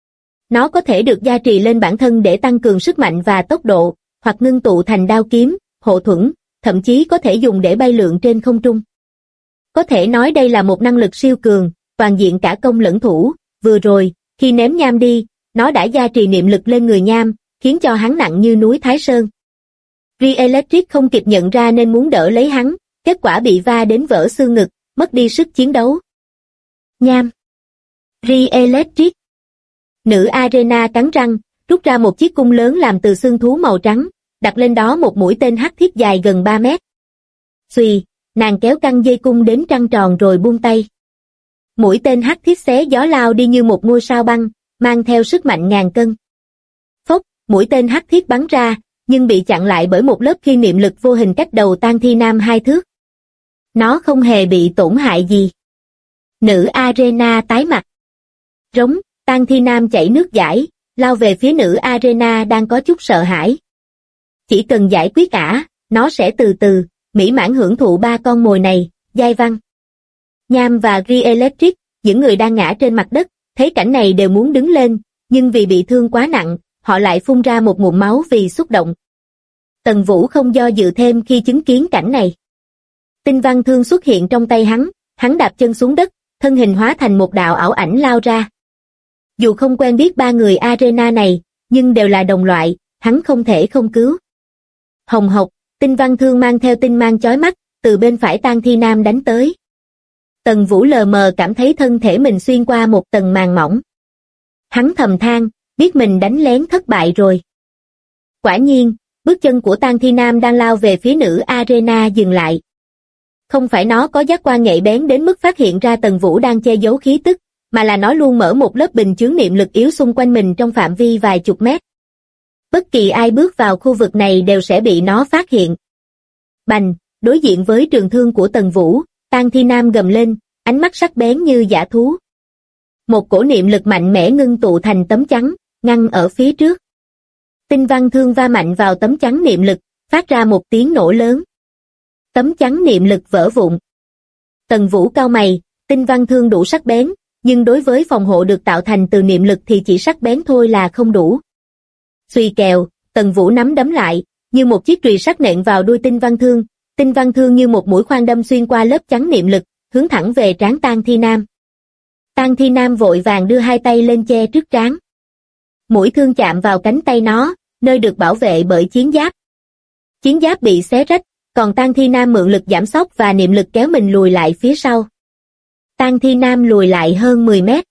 Nó có thể được gia trì lên bản thân để tăng cường sức mạnh và tốc độ, hoặc ngưng tụ thành đao kiếm, hộ thuẫn, thậm chí có thể dùng để bay lượn trên không trung. Có thể nói đây là một năng lực siêu cường, toàn diện cả công lẫn thủ. Vừa rồi, khi ném Nham đi, nó đã gia trì niệm lực lên người Nham, khiến cho hắn nặng như núi Thái Sơn. Electric không kịp nhận ra nên muốn đỡ lấy hắn, kết quả bị va đến vỡ xương ngực, mất đi sức chiến đấu. Nham! Electric! Nữ Arena cắn răng, rút ra một chiếc cung lớn làm từ xương thú màu trắng, đặt lên đó một mũi tên hắc thiết dài gần 3 mét. Xuỳ, nàng kéo căng dây cung đến trăng tròn rồi buông tay. Mũi tên hắc thiết xé gió lao đi như một ngôi sao băng, mang theo sức mạnh ngàn cân. Phốc, mũi tên hắc thiết bắn ra, nhưng bị chặn lại bởi một lớp khi niệm lực vô hình cách đầu tang thi nam 2 thước. Nó không hề bị tổn hại gì. Nữ Arena tái mặt. Rống, tang thi nam chảy nước dãi, lao về phía nữ Arena đang có chút sợ hãi. Chỉ cần giải quyết ả, nó sẽ từ từ, mỹ mãn hưởng thụ ba con mồi này, giai văn. Nham và Electric, những người đang ngã trên mặt đất, thấy cảnh này đều muốn đứng lên, nhưng vì bị thương quá nặng, họ lại phun ra một ngụm máu vì xúc động. Tần Vũ không do dự thêm khi chứng kiến cảnh này. Tinh văn thương xuất hiện trong tay hắn đạp chân xuống đất, thân hình hóa thành một đạo ảo ảnh lao ra. Dù không quen biết ba người Arena này, nhưng đều là đồng loại, hắn không thể không cứu. Hồng hộc, tinh văn thương mang theo tinh mang chói mắt, từ bên phải Tang Thi Nam đánh tới. Tần Vũ lờ mờ cảm thấy thân thể mình xuyên qua một tầng màng mỏng. Hắn thầm than, biết mình đánh lén thất bại rồi. Quả nhiên, bước chân của Tang Thi Nam đang lao về phía nữ Arena dừng lại. Không phải nó có giác quan nhạy bén đến mức phát hiện ra Tần Vũ đang che giấu khí tức, mà là nó luôn mở một lớp bình chướng niệm lực yếu xung quanh mình trong phạm vi vài chục mét. Bất kỳ ai bước vào khu vực này đều sẽ bị nó phát hiện. Bành, đối diện với trường thương của Tần Vũ, Tang Thi Nam gầm lên, ánh mắt sắc bén như dã thú. Một cổ niệm lực mạnh mẽ ngưng tụ thành tấm chắn, ngăn ở phía trước. Tinh văn thương va mạnh vào tấm chắn niệm lực, phát ra một tiếng nổ lớn. Tấm chắn niệm lực vỡ vụn. Tần Vũ cau mày, tinh văn thương đủ sắc bén, nhưng đối với phòng hộ được tạo thành từ niệm lực thì chỉ sắc bén thôi là không đủ. Xuy kèo, Tần Vũ nắm đấm lại, như một chiếc chùy sắc nện vào đuôi tinh văn thương như một mũi khoan đâm xuyên qua lớp chắn niệm lực, hướng thẳng về trán Tang Thi Nam. Tang Thi Nam vội vàng đưa hai tay lên che trước trán. Mũi thương chạm vào cánh tay nó, nơi được bảo vệ bởi chiến giáp. Chiến giáp bị xé rách, còn Tang Thi Nam mượn lực giảm sóc và niệm lực kéo mình lùi lại phía sau. Tang Thi Nam lùi lại hơn 10 mét.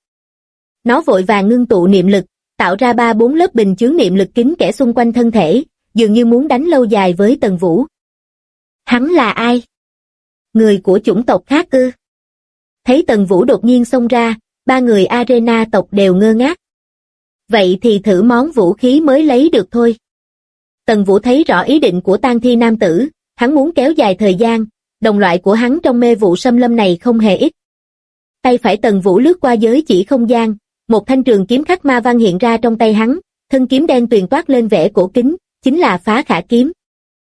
Nó vội vàng ngưng tụ niệm lực, tạo ra 3-4 lớp bình chướng niệm lực kín kẽ xung quanh thân thể, dường như muốn đánh lâu dài với Tần Vũ. Hắn là ai? Người của chủng tộc khác ư? Thấy Tần Vũ đột nhiên xông ra, ba người Arena tộc đều ngơ ngác. Vậy thì thử món vũ khí mới lấy được thôi. Tần Vũ thấy rõ ý định của Tang Thi Nam tử, hắn muốn kéo dài thời gian, đồng loại của hắn trong mê vụ xâm lâm này không hề ít. Tay phải Tần Vũ lướt qua giới chỉ không gian, một thanh trường kiếm khắc ma văn hiện ra trong tay hắn, thân kiếm đen tuyền toát lên vẻ cổ kính, chính là Phá Khả kiếm.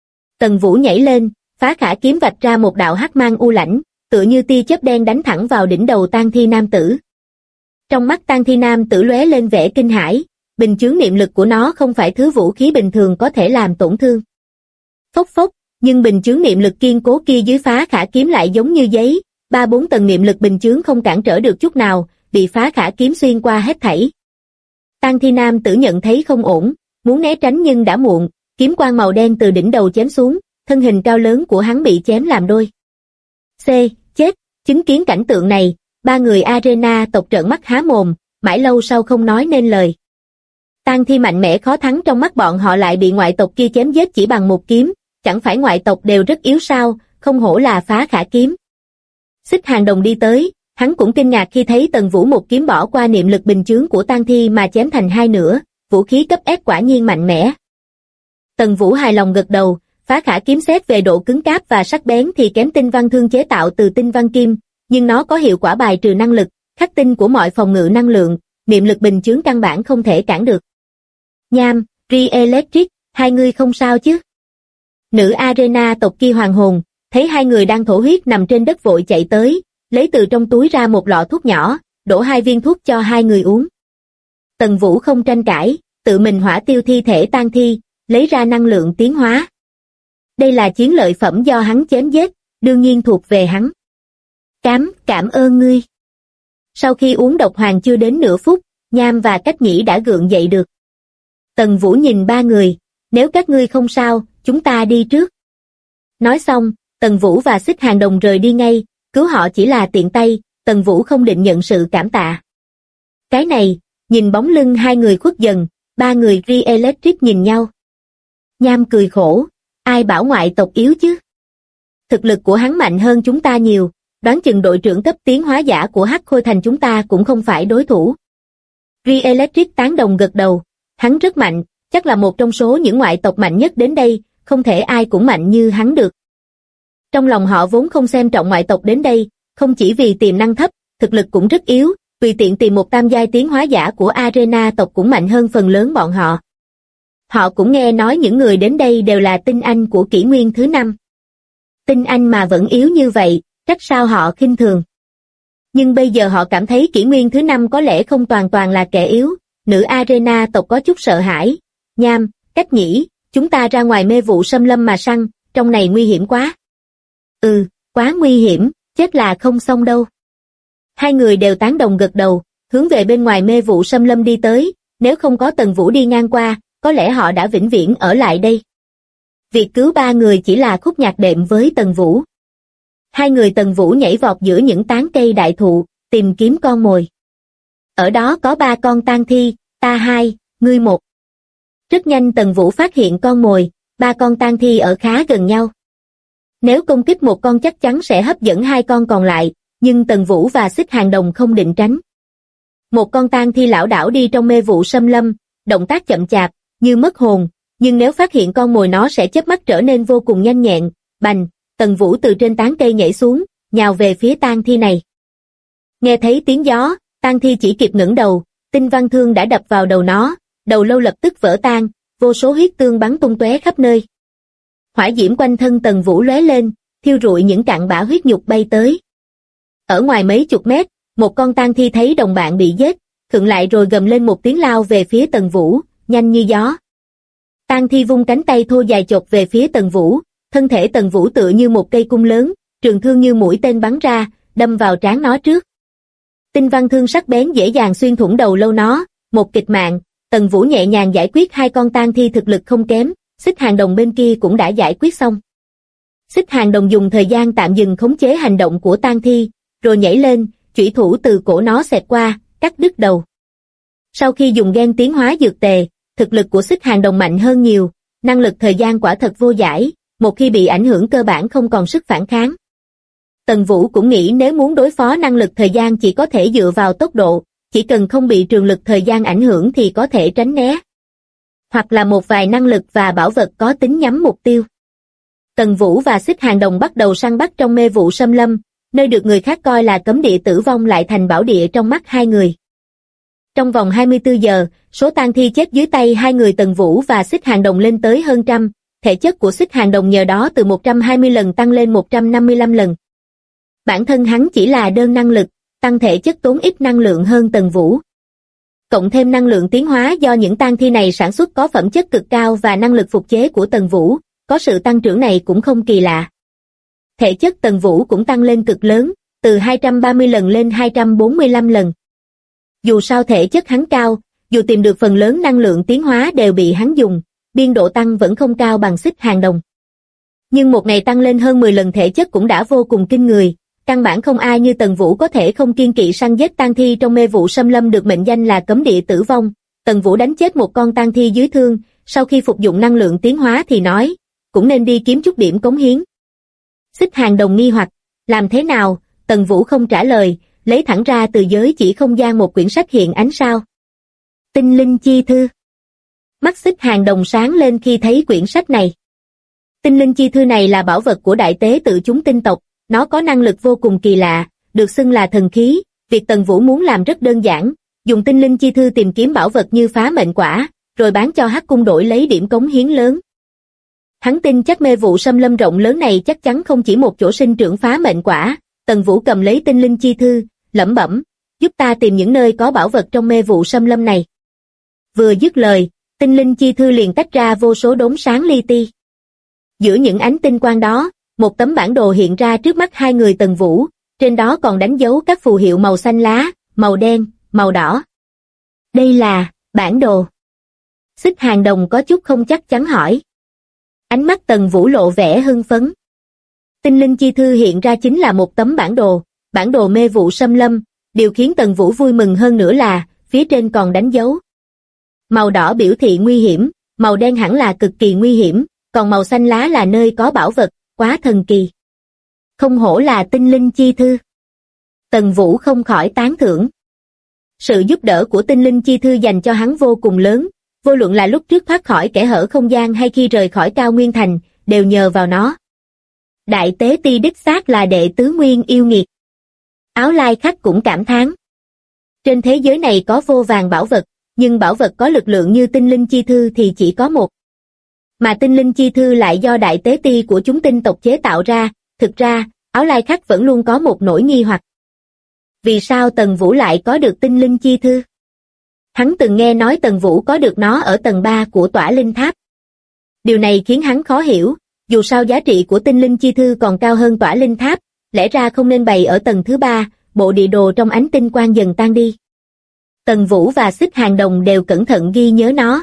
Tần Vũ nhảy lên, Phá Khả kiếm vạch ra một đạo hắc mang u lãnh, tựa như tia chớp đen đánh thẳng vào đỉnh đầu Tang Thi Nam tử. Trong mắt Tang Thi Nam tử lóe lên vẻ kinh hãi, bình chướng niệm lực của nó không phải thứ vũ khí bình thường có thể làm tổn thương. Phốc phốc, nhưng bình chướng niệm lực kiên cố kia dưới Phá Khả kiếm lại giống như giấy, 3-4 tầng niệm lực bình chướng không cản trở được chút nào, bị Phá Khả kiếm xuyên qua hết thảy. Tang Thi Nam tử nhận thấy không ổn, muốn né tránh nhưng đã muộn, kiếm quang màu đen từ đỉnh đầu chém xuống, thân hình cao lớn của hắn bị chém làm đôi. Chết, chứng kiến cảnh tượng này, ba người Arena tộc trợn mắt há mồm, mãi lâu sau không nói nên lời. Tang Thi mạnh mẽ khó thắng trong mắt bọn họ lại bị ngoại tộc kia chém giết chỉ bằng một kiếm, chẳng phải ngoại tộc đều rất yếu sao, không hổ là Phá Khả kiếm. Xích Hàng Đồng đi tới, hắn cũng kinh ngạc khi thấy Tần Vũ một kiếm bỏ qua niệm lực bình chướng của Tang Thi mà chém thành hai nửa, vũ khí cấp S quả nhiên mạnh mẽ. Tần Vũ hài lòng gật đầu, Phá Khả kiếm xét về độ cứng cáp và sắc bén thì kém tinh văn thương chế tạo từ tinh văn kim, nhưng nó có hiệu quả bài trừ năng lực, khắc tinh của mọi phòng ngự năng lượng, niệm lực bình chướng căn bản không thể cản được. Nham, Electric, hai người không sao chứ? Nữ Arena tộc kia hoàng hồn, thấy hai người đang thổ huyết nằm trên đất vội chạy tới, lấy từ trong túi ra một lọ thuốc nhỏ, đổ 2 viên thuốc cho hai người uống. Tần Vũ không tranh cãi, tự mình hỏa tiêu thi thể Tang Thi, lấy ra năng lượng tiến hóa. Đây là chiến lợi phẩm do hắn chém giết, đương nhiên thuộc về hắn. Cảm ơn ngươi. Sau khi uống độc hoàng chưa đến nửa phút, Nham và Cách Nhĩ đã gượng dậy được. Tần Vũ nhìn ba người, nếu các ngươi không sao, chúng ta đi trước. Nói xong, Tần Vũ và Xích Hàng Đồng rời đi ngay, cứu họ chỉ là tiện tay, Tần Vũ không định nhận sự cảm tạ. Cái này, nhìn bóng lưng hai người khuất dần, ba người Electric nhìn nhau. Nham cười khổ, ai bảo ngoại tộc yếu chứ? Thực lực của hắn mạnh hơn chúng ta nhiều, đoán chừng đội trưởng cấp tiến hóa giả của Hắc Khôi Thành chúng ta cũng không phải đối thủ. Electric tán đồng gật đầu, hắn rất mạnh, chắc là một trong số những ngoại tộc mạnh nhất đến đây, không thể ai cũng mạnh như hắn được. Trong lòng họ vốn không xem trọng ngoại tộc đến đây, không chỉ vì tiềm năng thấp, thực lực cũng rất yếu, tùy tiện tìm một tam giai tiến hóa giả của Arena tộc cũng mạnh hơn phần lớn bọn họ. Họ cũng nghe nói những người đến đây đều là tinh anh của kỷ nguyên thứ 5. Tinh anh mà vẫn yếu như vậy, trách sao họ khinh thường. Nhưng bây giờ họ cảm thấy kỷ nguyên thứ 5 có lẽ không toàn toàn là kẻ yếu, nữ Arena tộc có chút sợ hãi. Nham, cách nhỉ, chúng ta ra ngoài mê vụ xâm lâm mà săn, trong này nguy hiểm quá. Quá nguy hiểm, chết là không xong đâu. Hai người đều tán đồng gật đầu, hướng về bên ngoài mê vụ xâm lâm đi tới, nếu không có Tần Vũ đi ngang qua, có lẽ họ đã vĩnh viễn ở lại đây. Việc cứu ba người chỉ là khúc nhạc đệm với Tần Vũ. Hai người Tần Vũ nhảy vọt giữa những tán cây đại thụ, tìm kiếm con mồi. Ở đó có 3 con tang thi, ta 2, ngươi 1. Rất nhanh Tần Vũ phát hiện con mồi, 3 con tang thi ở khá gần nhau. Nếu công kích một con chắc chắn sẽ hấp dẫn 2 con còn lại, nhưng Tần Vũ và Xích Hàng Đồng không định tránh. Một con tang thi lảo đảo đi trong mê vụ xâm lâm, động tác chậm chạp, như mất hồn, nhưng nếu phát hiện con mồi nó sẽ chớp mắt trở nên vô cùng nhanh nhẹn. Bành, Tần Vũ từ trên tán cây nhảy xuống, nhào về phía tang thi này. Nghe thấy tiếng gió, tang thi chỉ kịp ngẩng đầu, tinh văn thương đã đập vào đầu nó, đầu lâu lập tức vỡ tan, vô số huyết tương bắn tung tóe khắp nơi. Hỏa diễm quanh thân Tần Vũ lóe lên, thiêu rụi những cặn bã huyết nhục bay tới. Ở ngoài mấy chục mét, một con tang thi thấy đồng bạn bị giết, khựng lại rồi gầm lên một tiếng lao về phía Tần Vũ, nhanh như gió. Tang thi vung cánh tay thô dài chộp về phía Tần Vũ, thân thể Tần Vũ tựa như một cây cung lớn, trường thương như mũi tên bắn ra, đâm vào trán nó trước. Tinh văn thương sắc bén dễ dàng xuyên thủng đầu lâu nó, một kịch mạng, Tần Vũ nhẹ nhàng giải quyết 2 con tang thi thực lực không kém, Xích Hàng Đồng bên kia cũng đã giải quyết xong. Xích Hàng Đồng dùng thời gian tạm dừng khống chế hành động của tang thi, rồi nhảy lên, chủy thủ từ cổ nó xẹt qua, cắt đứt đầu. Sau khi dùng gen tiến hóa dược tề, thực lực của Xích Hàng Đồng mạnh hơn nhiều, năng lực thời gian quả thật vô giải, một khi bị ảnh hưởng cơ bản không còn sức phản kháng. Tần Vũ cũng nghĩ nếu muốn đối phó năng lực thời gian chỉ có thể dựa vào tốc độ, chỉ cần không bị trường lực thời gian ảnh hưởng thì có thể tránh né. Hoặc là một vài năng lực và bảo vật có tính nhắm mục tiêu. Tần Vũ và Xích Hàng Đồng bắt đầu săn bắt trong mê vụ xâm lâm, nơi được người khác coi là cấm địa tử vong lại thành bảo địa trong mắt hai người. Trong vòng 24 giờ, số tang thi chết dưới tay hai người Tần Vũ và Xích Hàng Đồng lên tới hơn trăm, thể chất của Xích Hàng Đồng nhờ đó từ 120 lần tăng lên 155 lần. Bản thân hắn chỉ là đơn năng lực, tăng thể chất tốn ít năng lượng hơn Tần Vũ. Cộng thêm năng lượng tiến hóa do những tang thi này sản xuất có phẩm chất cực cao và năng lực phục chế của Tần Vũ, có sự tăng trưởng này cũng không kỳ lạ. Thể chất Tần Vũ cũng tăng lên cực lớn, từ 230 lần lên 245 lần. Dù sao thể chất hắn cao, dù tìm được phần lớn năng lượng tiến hóa đều bị hắn dùng, biên độ tăng vẫn không cao bằng Xích Hàng Đồng. Nhưng một ngày tăng lên hơn 10 lần thể chất cũng đã vô cùng kinh người, căn bản không ai như Tần Vũ có thể không kiêng kỵ săn giết tang thi trong mê vụ xâm lâm được mệnh danh là cấm địa tử vong. Tần Vũ đánh chết một con tang thi dưới thương, sau khi phục dụng năng lượng tiến hóa thì nói, cũng nên đi kiếm chút điểm cống hiến. Xích Hàng Đồng nghi hoặc, làm thế nào? Tần Vũ không trả lời, lấy thẳng ra từ giới chỉ không gian một quyển sách hiện ánh sao. Tinh linh chi thư. Mắt Xích Hàng Đồng sáng lên khi thấy quyển sách này. Tinh linh chi thư này là bảo vật của đại tế tự chúng tinh tộc, nó có năng lực vô cùng kỳ lạ, được xưng là thần khí. Việc Tần Vũ muốn làm rất đơn giản, dùng tinh linh chi thư tìm kiếm bảo vật như phá mệnh quả, rồi bán cho Hắc Cung đổi lấy điểm cống hiến lớn. Hắn tin chắc mê vụ xâm lâm rộng lớn này chắc chắn không chỉ một chỗ sinh trưởng phá mệnh quả. Tần Vũ cầm lấy tinh linh chi thư, lẩm bẩm, giúp ta tìm những nơi có bảo vật trong mê vụ xâm lâm này. Vừa dứt lời, tinh linh chi thư liền tách ra vô số đốm sáng li ti. Giữa những ánh tinh quang đó, một tấm bản đồ hiện ra trước mắt hai người Tần Vũ, trên đó còn đánh dấu các phù hiệu màu xanh lá, màu đen, màu đỏ. Đây là bản đồ. Xích Hàng Đồng có chút không chắc chắn hỏi. Ánh mắt Tần Vũ lộ vẻ hưng phấn. Tinh linh chi thư hiện ra chính là một tấm bản đồ mê vụ xâm lâm, điều khiến Tần Vũ vui mừng hơn nữa là, phía trên còn đánh dấu. Màu đỏ biểu thị nguy hiểm, màu đen hẳn là cực kỳ nguy hiểm, còn màu xanh lá là nơi có bảo vật, quá thần kỳ. Không hổ là tinh linh chi thư. Tần Vũ không khỏi tán thưởng. Sự giúp đỡ của tinh linh chi thư dành cho hắn vô cùng lớn, vô luận là lúc trước thoát khỏi kẽ hở không gian hay khi rời khỏi Cao Nguyên Thành, đều nhờ vào nó. Đại tế ti đích xác là đệ tứ nguyên yêu nghiệt. Áo Lai Khắc cũng cảm thán. Trên thế giới này có vô vàn bảo vật, nhưng bảo vật có lực lượng như tinh linh chi thư thì chỉ có một. Mà tinh linh chi thư lại do đại tế ti của chúng tinh tộc chế tạo ra. Thực ra, Áo Lai Khắc vẫn luôn có một nỗi nghi hoặc. Vì sao Tần Vũ lại có được tinh linh chi thư? Hắn từng nghe nói Tần Vũ có được nó ở tầng 3 của Tỏa Linh Tháp. Điều này khiến hắn khó hiểu, dù sao giá trị của tinh linh chi thư còn cao hơn Tỏa Linh Tháp, lẽ ra không nên bày ở tầng thứ 3, bộ địa đồ trong ánh tinh quang dần tan đi. Tần Vũ và Xích Hàng Đồng đều cẩn thận ghi nhớ nó.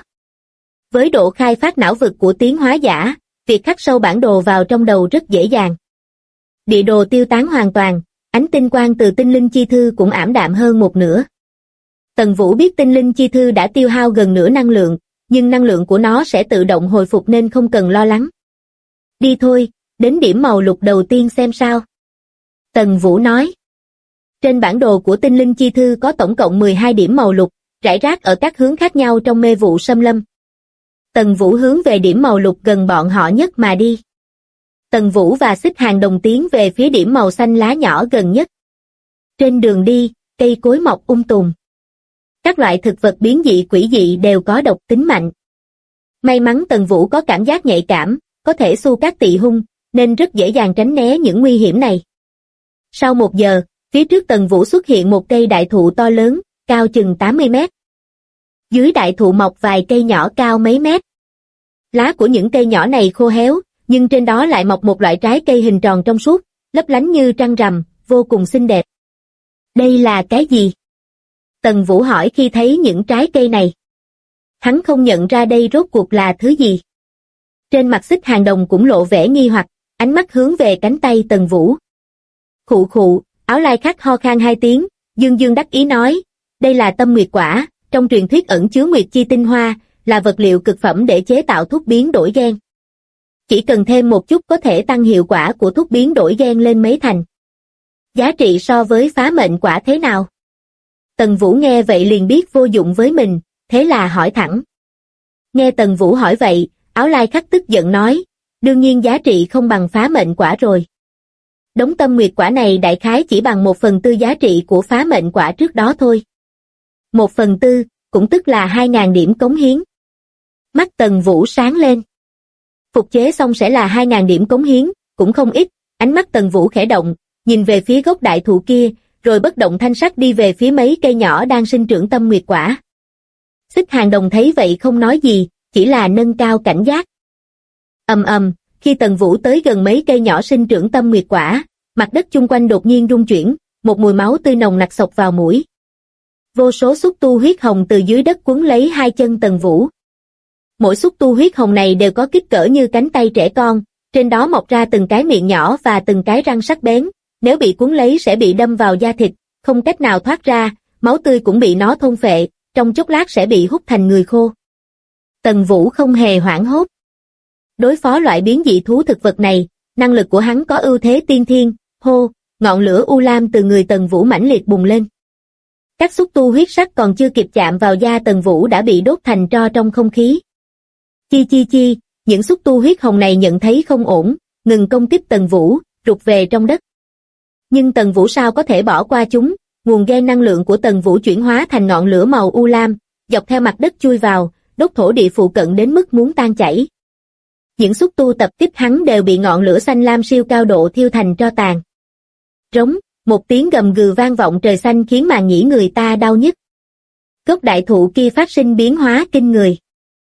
Với độ khai phát não vực của tiến hóa giả, việc khắc sâu bản đồ vào trong đầu rất dễ dàng. Địa đồ tiêu tán hoàn toàn, ánh tinh quang từ tinh linh chi thư cũng ảm đạm hơn một nửa. Tần Vũ biết tinh linh chi thư đã tiêu hao gần nửa năng lượng, nhưng năng lượng của nó sẽ tự động hồi phục nên không cần lo lắng. Đi thôi, đến điểm màu lục đầu tiên xem sao. Tần Vũ nói. Trên bản đồ của tinh linh chi thư có tổng cộng 12 điểm màu lục, rải rác ở các hướng khác nhau trong mê vụ xâm lâm. Tần Vũ hướng về điểm màu lục gần bọn họ nhất mà đi. Tần Vũ và Xích Hàng Đồng tiến về phía điểm màu xanh lá nhỏ gần nhất. Trên đường đi, cây cối mọc tùm. Các loại thực vật biến dị quỷ dị đều có độc tính mạnh. May mắn Tần Vũ có cảm giác nhạy cảm, có thể xu các tỵ hung, nên rất dễ dàng tránh né những nguy hiểm này. Sau 1 giờ, phía trước Tần Vũ xuất hiện một cây đại thụ to lớn, cao chừng 80 mét. Dưới đại thụ mọc vài cây nhỏ cao mấy mét. Lá của những cây nhỏ này khô héo, nhưng trên đó lại mọc một loại trái cây hình tròn trong suốt, lấp lánh như trăng rằm, vô cùng xinh đẹp. Đây là cái gì? Tần Vũ hỏi khi thấy những trái cây này. Hắn không nhận ra đây rốt cuộc là thứ gì. Trên mặt Xích Hàng Đồng cũng lộ vẻ nghi hoặc, ánh mắt hướng về cánh tay Tần Vũ. Khụ khụ, Áo Lai Khắc ho khan 2 tiếng, dương dương đắc ý nói, đây là tâm nguyệt quả, trong truyền thuyết ẩn chứa nguyệt chi tinh hoa, là vật liệu cực phẩm để chế tạo thuốc biến đổi gen. Chỉ cần thêm một chút có thể tăng hiệu quả của thuốc biến đổi gen lên mấy thành. Giá trị so với phá mệnh quả thế nào? Tần Vũ nghe vậy liền biết vô dụng với mình, thế là hỏi thẳng. Nghe Tần Vũ hỏi vậy, Áo Lai Khắc tức giận nói, đương nhiên giá trị không bằng phá mệnh quả rồi. Đống tâm nguyệt quả này đại khái chỉ bằng 1/4 giá trị của phá mệnh quả trước đó thôi. 1/4, cũng tức là 2.000 điểm cống hiến. Mắt Tần Vũ sáng lên. Phục chế xong sẽ là 2.000 điểm cống hiến, cũng không ít, ánh mắt Tần Vũ khẽ động, nhìn về phía gốc đại thụ kia, rồi bất động thanh sắc đi về phía mấy cây nhỏ đang sinh trưởng tâm nguyệt quả. Xích Hàng Đồng thấy vậy không nói gì, chỉ là nâng cao cảnh giác. Khi Tần Vũ tới gần mấy cây nhỏ sinh trưởng tâm nguyệt quả, mặt đất chung quanh đột nhiên rung chuyển, một mùi máu tươi nồng nặc xộc vào mũi. Vô số xúc tu huyết hồng từ dưới đất quấn lấy 2 chân Tần Vũ. Mỗi xúc tu huyết hồng này đều có kích cỡ như cánh tay trẻ con, trên đó mọc ra từng cái miệng nhỏ và từng cái răng sắc bén, nếu bị cuốn lấy sẽ bị đâm vào da thịt, không cách nào thoát ra, máu tươi cũng bị nó thôn phệ, trong chốc lát sẽ bị hút thành người khô. Tần Vũ không hề hoảng hốt. Đối phó loại biến dị thú thực vật này, năng lực của hắn có ưu thế tiên thiên, hô, ngọn lửa u lam từ người Tần Vũ mãnh liệt bùng lên. Các xúc tu huyết sắc còn chưa kịp chạm vào da Tần Vũ đã bị đốt thành tro trong không khí. Chi, những xúc tu huyết hồng này nhận thấy không ổn, ngừng công kích Tần Vũ, rụt về trong đất. Nhưng Tần Vũ sao có thể bỏ qua chúng, nguồn gen năng lượng của Tần Vũ chuyển hóa thành ngọn lửa màu u lam, dọc theo mặt đất chui vào, đốt thổ địa phụ cận đến mức muốn tan chảy. Những xúc tu tập kích hắn đều bị ngọn lửa xanh lam siêu cao độ thiêu thành tro tàn. Rống, một tiếng gầm gừ vang vọng trời xanh khiến màng nhĩ người ta đau nhức. Gốc đại thụ kia phát sinh biến hóa kinh người.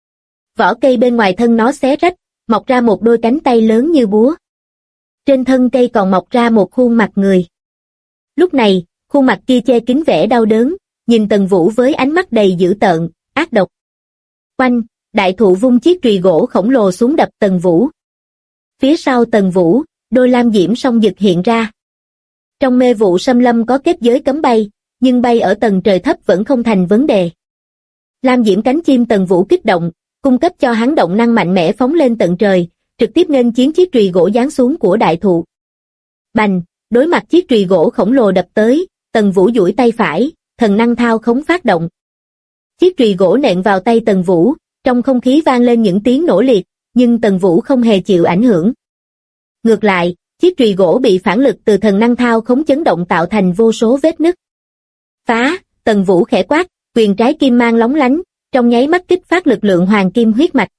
Vỏ cây bên ngoài thân nó xé rách, mọc ra một đôi cánh tay lớn như búa. Trên thân cây còn mọc ra một khuôn mặt người. Lúc này, khuôn mặt kia che kín vẻ đau đớn, nhìn Tần Vũ với ánh mắt đầy dữ tợn, ác độc. Oanh, đại thụ vung chiếc chùy gỗ khổng lồ xuống đập Tần Vũ. Phía sau Tần Vũ, đôi lam diễm song dực hiện ra. Trong mê vụ xâm lâm có kết giới cấm bay, nhưng bay ở tầng trời thấp vẫn không thành vấn đề. Lam diễm cánh chim Tần Vũ kích động, cung cấp cho hắn động năng mạnh mẽ phóng lên tận trời, trực tiếp nghênh chiến chiếc chùy gỗ giáng xuống của đại thụ. Bành, đối mặt chiếc chùy gỗ khổng lồ đập tới, Tần Vũ duỗi tay phải, thần năng thao khống phát động. Chiếc chùy gỗ nện vào tay Tần Vũ, trong không khí vang lên những tiếng nổ liệt, nhưng Tần Vũ không hề chịu ảnh hưởng. Ngược lại, chiếc chùy gỗ bị phản lực từ thần năng thao khống chấn động tạo thành vô số vết nứt. Phá, Tần Vũ khẽ quát, quyền trái kim mang lóng lánh, trong nháy mắt kích phát lực lượng hoàng kim huyết mạch.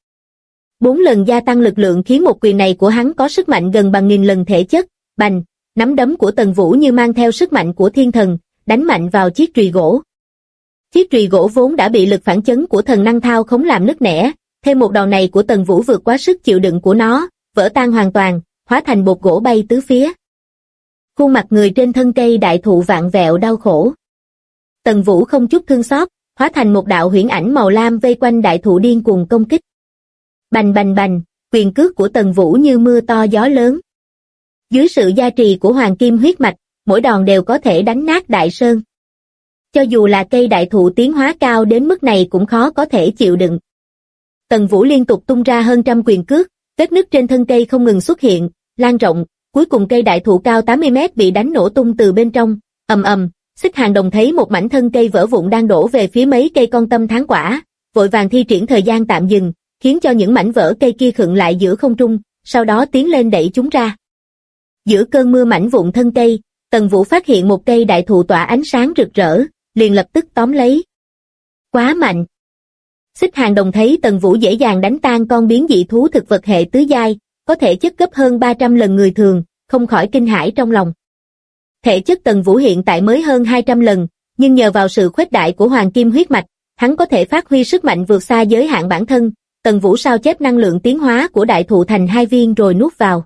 4 lần gia tăng lực lượng khiến một quyền này của hắn có sức mạnh gần bằng 1000 lần thể chất. Bành, nắm đấm của Tần Vũ như mang theo sức mạnh của thiên thần, đánh mạnh vào chiếc chùy gỗ. Chiếc chùy gỗ vốn đã bị lực phản chấn của thần năng thao khống làm nứt nẻ, thêm một đòn này của Tần Vũ vượt quá sức chịu đựng của nó, vỡ tan hoàn toàn, hóa thành bột gỗ bay tứ phía. Khuôn mặt người trên thân cây đại thụ vạn vẹo đau khổ. Tần Vũ không chút thương xót, hóa thành một đạo huyễn ảnh màu lam vây quanh đại thụ điên cuồng công kích. Bành bành bành, quyền cước của Tần Vũ như mưa to gió lớn. Dưới sự gia trì của hoàng kim huyết mạch, mỗi đòn đều có thể đánh nát đại sơn. Cho dù là cây đại thụ tiến hóa cao đến mức này cũng khó có thể chịu đựng. Tần Vũ liên tục tung ra hơn trăm quyền cước, vết nứt trên thân cây không ngừng xuất hiện, lan rộng, cuối cùng cây đại thụ cao 80 mét bị đánh nổ tung từ bên trong, ầm ầm. Xích Hàng Đồng thấy một mảnh thân cây vỡ vụn đang đổ về phía mấy cây con tâm tháng quả, vội vàng thi triển thời gian tạm dừng, khiến cho những mảnh vỡ cây kia khựng lại giữa không trung, sau đó tiến lên đẩy chúng ra. Giữa cơn mưa mảnh vụn thân cây, Tần Vũ phát hiện một cây đại thụ tỏa ánh sáng rực rỡ, liền lập tức tóm lấy. Quá mạnh! Xích Hàng Đồng thấy Tần Vũ dễ dàng đánh tan con biến dị thú thực vật hệ tứ giai, có thể chất gấp hơn 300 lần người thường, không khỏi kinh hãi trong lòng. Thể chất Tần Vũ hiện tại mới hơn 200 lần, nhưng nhờ vào sự khuếch đại của hoàng kim huyết mạch, hắn có thể phát huy sức mạnh vượt xa giới hạn bản thân. Tần Vũ sao chép năng lượng tiến hóa của đại thụ thành 2 viên rồi nuốt vào.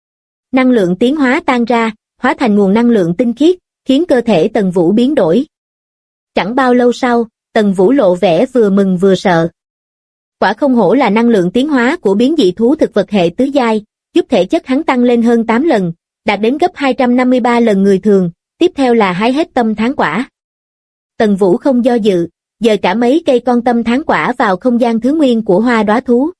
Năng lượng tiến hóa tan ra, hóa thành nguồn năng lượng tinh khiết, khiến cơ thể Tần Vũ biến đổi. Chẳng bao lâu sau, Tần Vũ lộ vẻ vừa mừng vừa sợ. Quả không hổ là năng lượng tiến hóa của biến dị thú thực vật hệ tứ giai, giúp thể chất hắn tăng lên hơn 8 lần, đạt đến gấp 253 lần người thường, tiếp theo là hái hết tâm tháng quả. Tần Vũ không do dự, dời cả mấy cây con tâm tháng quả vào không gian thứ nguyên của hoa đóa thú.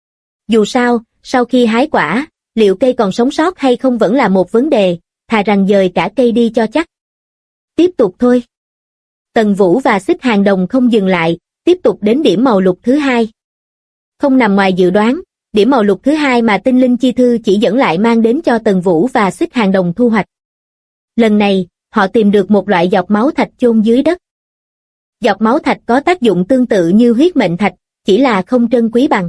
Dù sao, sau khi hái quả, liệu cây còn sống sót hay không vẫn là một vấn đề, thà rằng dời cả cây đi cho chắc. Tiếp tục thôi. Tần Vũ và Xích Hàng Đồng không dừng lại, tiếp tục đến điểm màu lục thứ 2. Không nằm ngoài dự đoán, điểm màu lục thứ 2 mà tinh linh chi thư chỉ dẫn lại mang đến cho Tần Vũ và Xích Hàng Đồng thu hoạch. Lần này, họ tìm được một loại giọt máu thạch chôn dưới đất. Giọt máu thạch có tác dụng tương tự như huyết mệnh thạch, chỉ là không trân quý bằng.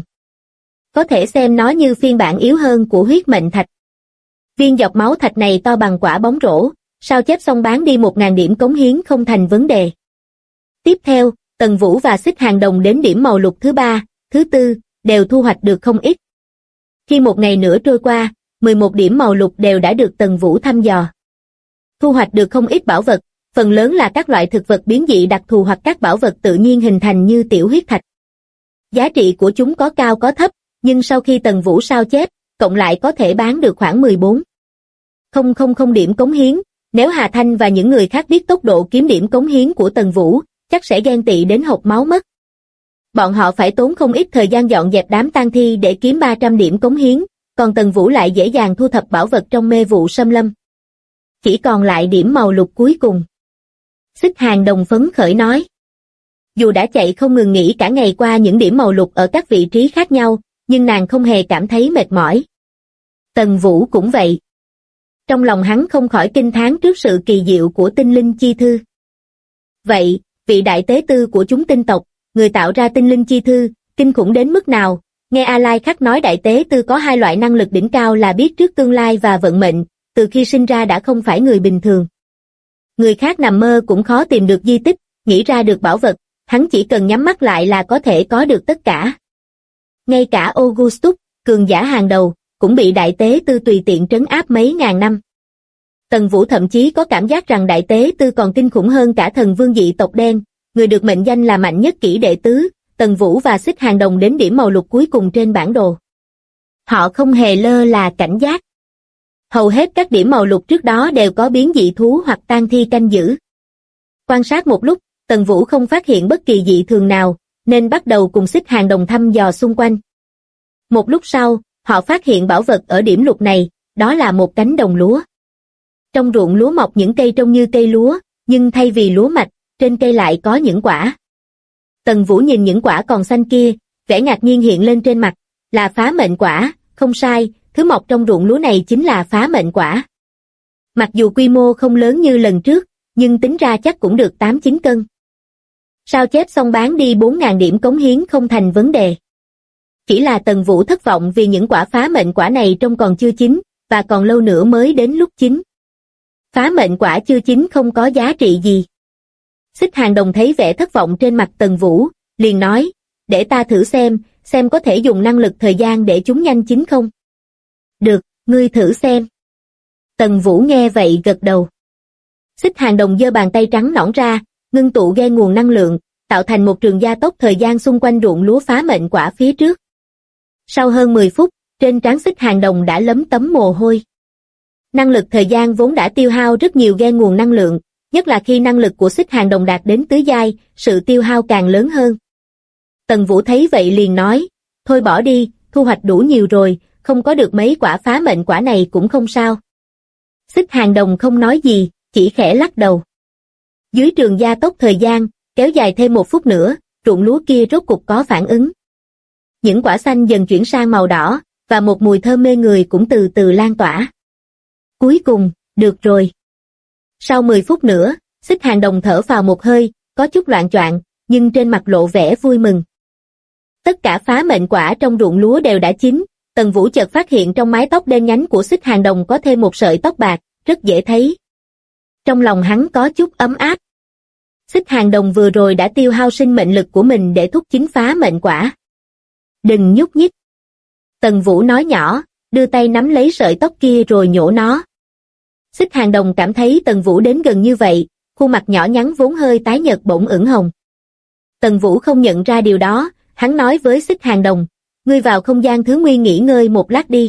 Có thể xem nó như phiên bản yếu hơn của huyết mệnh thạch. Viên giọt máu thạch này to bằng quả bóng rổ, sao chép xong bán đi 1000 điểm cống hiến không thành vấn đề. Tiếp theo, Tần Vũ và Xích Hàng Đồng đến điểm màu lục thứ 3, thứ 4, đều thu hoạch được không ít. Khi một ngày nữa trôi qua, 11 điểm màu lục đều đã được Tần Vũ thăm dò. Thu hoạch được không ít bảo vật, phần lớn là các loại thực vật biến dị đặc thù hoặc các bảo vật tự nhiên hình thành như tiểu huyết thạch. Giá trị của chúng có cao có thấp, nhưng sau khi Tần Vũ sao chép, cộng lại có thể bán được khoảng 14,000 điểm cống hiến. Nếu Hà Thanh và những người khác biết tốc độ kiếm điểm cống hiến của Tần Vũ, chắc sẽ ghen tị đến hộc máu mất. Bọn họ phải tốn không ít thời gian dọn dẹp đám tang thi để kiếm 300 điểm cống hiến, còn Tần Vũ lại dễ dàng thu thập bảo vật trong mê vụ xâm lâm. Chỉ còn lại điểm màu lục cuối cùng. Xích Hàng Đồng phấn khởi nói. Dù đã chạy không ngừng nghỉ cả ngày qua những điểm màu lục ở các vị trí khác nhau, nhưng nàng không hề cảm thấy mệt mỏi. Tần Vũ cũng vậy. Trong lòng hắn không khỏi kinh thán trước sự kỳ diệu của tinh linh chi thư. Vậy, vị đại tế tư của chúng tinh tộc, người tạo ra tinh linh chi thư, kinh khủng đến mức nào? Nghe A Lai Khắc nói đại tế tư có 2 loại năng lực đỉnh cao là biết trước tương lai và vận mệnh, từ khi sinh ra đã không phải người bình thường. Người khác nằm mơ cũng khó tìm được di tích, nghĩ ra được bảo vật, hắn chỉ cần nhắm mắt lại là có thể có được tất cả. Ngay cả Augustus, cường giả hàng đầu, cũng bị đại tế tư tùy tiện trấn áp mấy ngàn năm. Tần Vũ thậm chí có cảm giác rằng đại tế tư còn kinh khủng hơn cả thần vương dị tộc đen, người được mệnh danh là mạnh nhất kỷ đệ tứ. Tần Vũ và Xích Hàng Đồng đến điểm màu lục cuối cùng trên bản đồ. Họ không hề lơ là cảnh giác. Hầu hết các điểm màu lục trước đó đều có biến dị thú hoặc tang thi canh giữ. Quan sát một lúc, Tần Vũ không phát hiện bất kỳ dị thường nào, nên bắt đầu cùng Xích Hàng Đồng thăm dò xung quanh. Một lúc sau, họ phát hiện bảo vật ở điểm lục này, đó là một cánh đồng lúa. Trong ruộng lúa mọc những cây trông như cây lúa, nhưng thay vì lúa mạch, trên cây lại có những quả. Tần Vũ nhìn những quả còn xanh kia, vẻ ngạc nhiên hiện lên trên mặt, là phá mệnh quả, không sai, thứ mọc trong ruộng lúa này chính là phá mệnh quả. Mặc dù quy mô không lớn như lần trước, nhưng tính ra chắc cũng được 8-9 cân. Sao chép xong bán đi 4.000 điểm cống hiến không thành vấn đề. Chỉ là Tần Vũ thất vọng vì những quả phá mệnh quả này trông còn chưa chín, và còn lâu nữa mới đến lúc chín. Phá mệnh quả chưa chín không có giá trị gì. Xích Hàng Đồng thấy vẻ thất vọng trên mặt Tần Vũ, liền nói, để ta thử xem có thể dùng năng lực thời gian để chúng nhanh chín không? Được, ngươi thử xem. Tần Vũ nghe vậy gật đầu. Xích Hàng Đồng giơ bàn tay trắng nõn ra, ngưng tụ ghe nguồn năng lượng, tạo thành một trường gia tốc thời gian xung quanh ruộng lúa phá mệnh quả phía trước. Sau hơn 10 phút, trên trán Xích Hàng Đồng đã lấm tấm mồ hôi. Năng lực thời gian vốn đã tiêu hao rất nhiều ghe nguồn năng lượng, nhất là khi năng lực của Xích Hàng Đồng đạt đến tứ giai, sự tiêu hao càng lớn hơn. Tần Vũ thấy vậy liền nói, thôi bỏ đi, thu hoạch đủ nhiều rồi, không có được mấy quả phá mệnh quả này cũng không sao. Xích Hàng Đồng không nói gì, chỉ khẽ lắc đầu. Dưới trường gia tốc thời gian, kéo dài thêm 1 phút nữa, ruộng lúa kia rốt cục có phản ứng. Những quả xanh dần chuyển sang màu đỏ, và một mùi thơm mê người cũng từ từ lan tỏa. Cuối cùng, được rồi. Sau 10 phút nữa, Xích Hàng Đồng thở phào một hơi, có chút loạng choạng, nhưng trên mặt lộ vẻ vui mừng. Tất cả phá mệnh quả trong ruộng lúa đều đã chín, Tần Vũ chợt phát hiện trong mái tóc đen nhánh của Xích Hàng Đồng có thêm một sợi tóc bạc, rất dễ thấy. Trong lòng hắn có chút ấm áp. Xích Hàng Đồng vừa rồi đã tiêu hao sinh mệnh lực của mình để thúc chín phá mệnh quả. Đừng nhúc nhích. Tần Vũ nói nhỏ, đưa tay nắm lấy sợi tóc kia rồi nhổ nó. Xích Hàng Đồng cảm thấy Tần Vũ đến gần như vậy, khuôn mặt nhỏ nhắn vốn hơi tái nhợt bỗng ửng hồng. Tần Vũ không nhận ra điều đó, hắn nói với Xích Hàng Đồng, ngươi vào không gian thứ nguyên nghỉ ngơi một lát đi.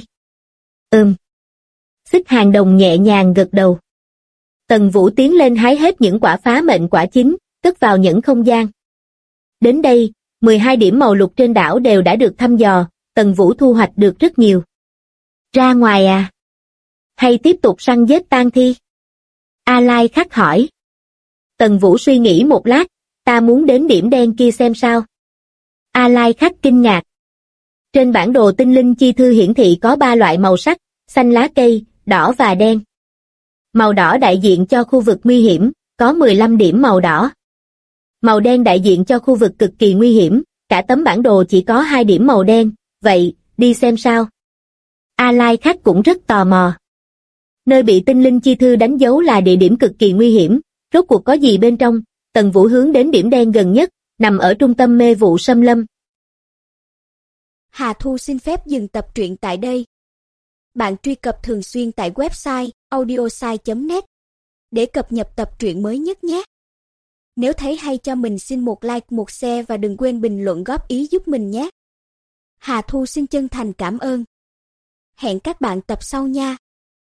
Xích Hàng Đồng nhẹ nhàng gật đầu. Tần Vũ tiến lên hái hết những quả phá mệnh quả chín, cất vào những không gian. Đến đây, 12 điểm màu lục trên đảo đều đã được thăm dò, Tần Vũ thu hoạch được rất nhiều. Ra ngoài à? Hay tiếp tục săn giết tang thi? A Lai Khắc hỏi. Tần Vũ suy nghĩ một lát, ta muốn đến điểm đen kia xem sao. A Lai Khắc kinh ngạc. Trên bản đồ tinh linh chi thư hiển thị có 3 loại màu sắc, xanh lá cây, đỏ và đen. Màu đỏ đại diện cho khu vực nguy hiểm, có 15 điểm màu đỏ. Màu đen đại diện cho khu vực cực kỳ nguy hiểm, cả tấm bản đồ chỉ có 2 điểm màu đen, vậy, đi xem sao. A Lai Khắc cũng rất tò mò. Nơi bị tinh linh chi thư đánh dấu là địa điểm cực kỳ nguy hiểm, rốt cuộc có gì bên trong? Tần Vũ hướng đến điểm đen gần nhất, nằm ở trung tâm mê vụ xâm lâm. Hà Thu xin phép dừng tập truyện tại đây. Bạn truy cập thường xuyên tại website audiosai.net để cập nhật tập truyện mới nhất nhé. Nếu thấy hay cho mình xin một like, một share và đừng quên bình luận góp ý giúp mình nhé. Hà Thu xin chân thành cảm ơn. Hẹn các bạn tập sau nha.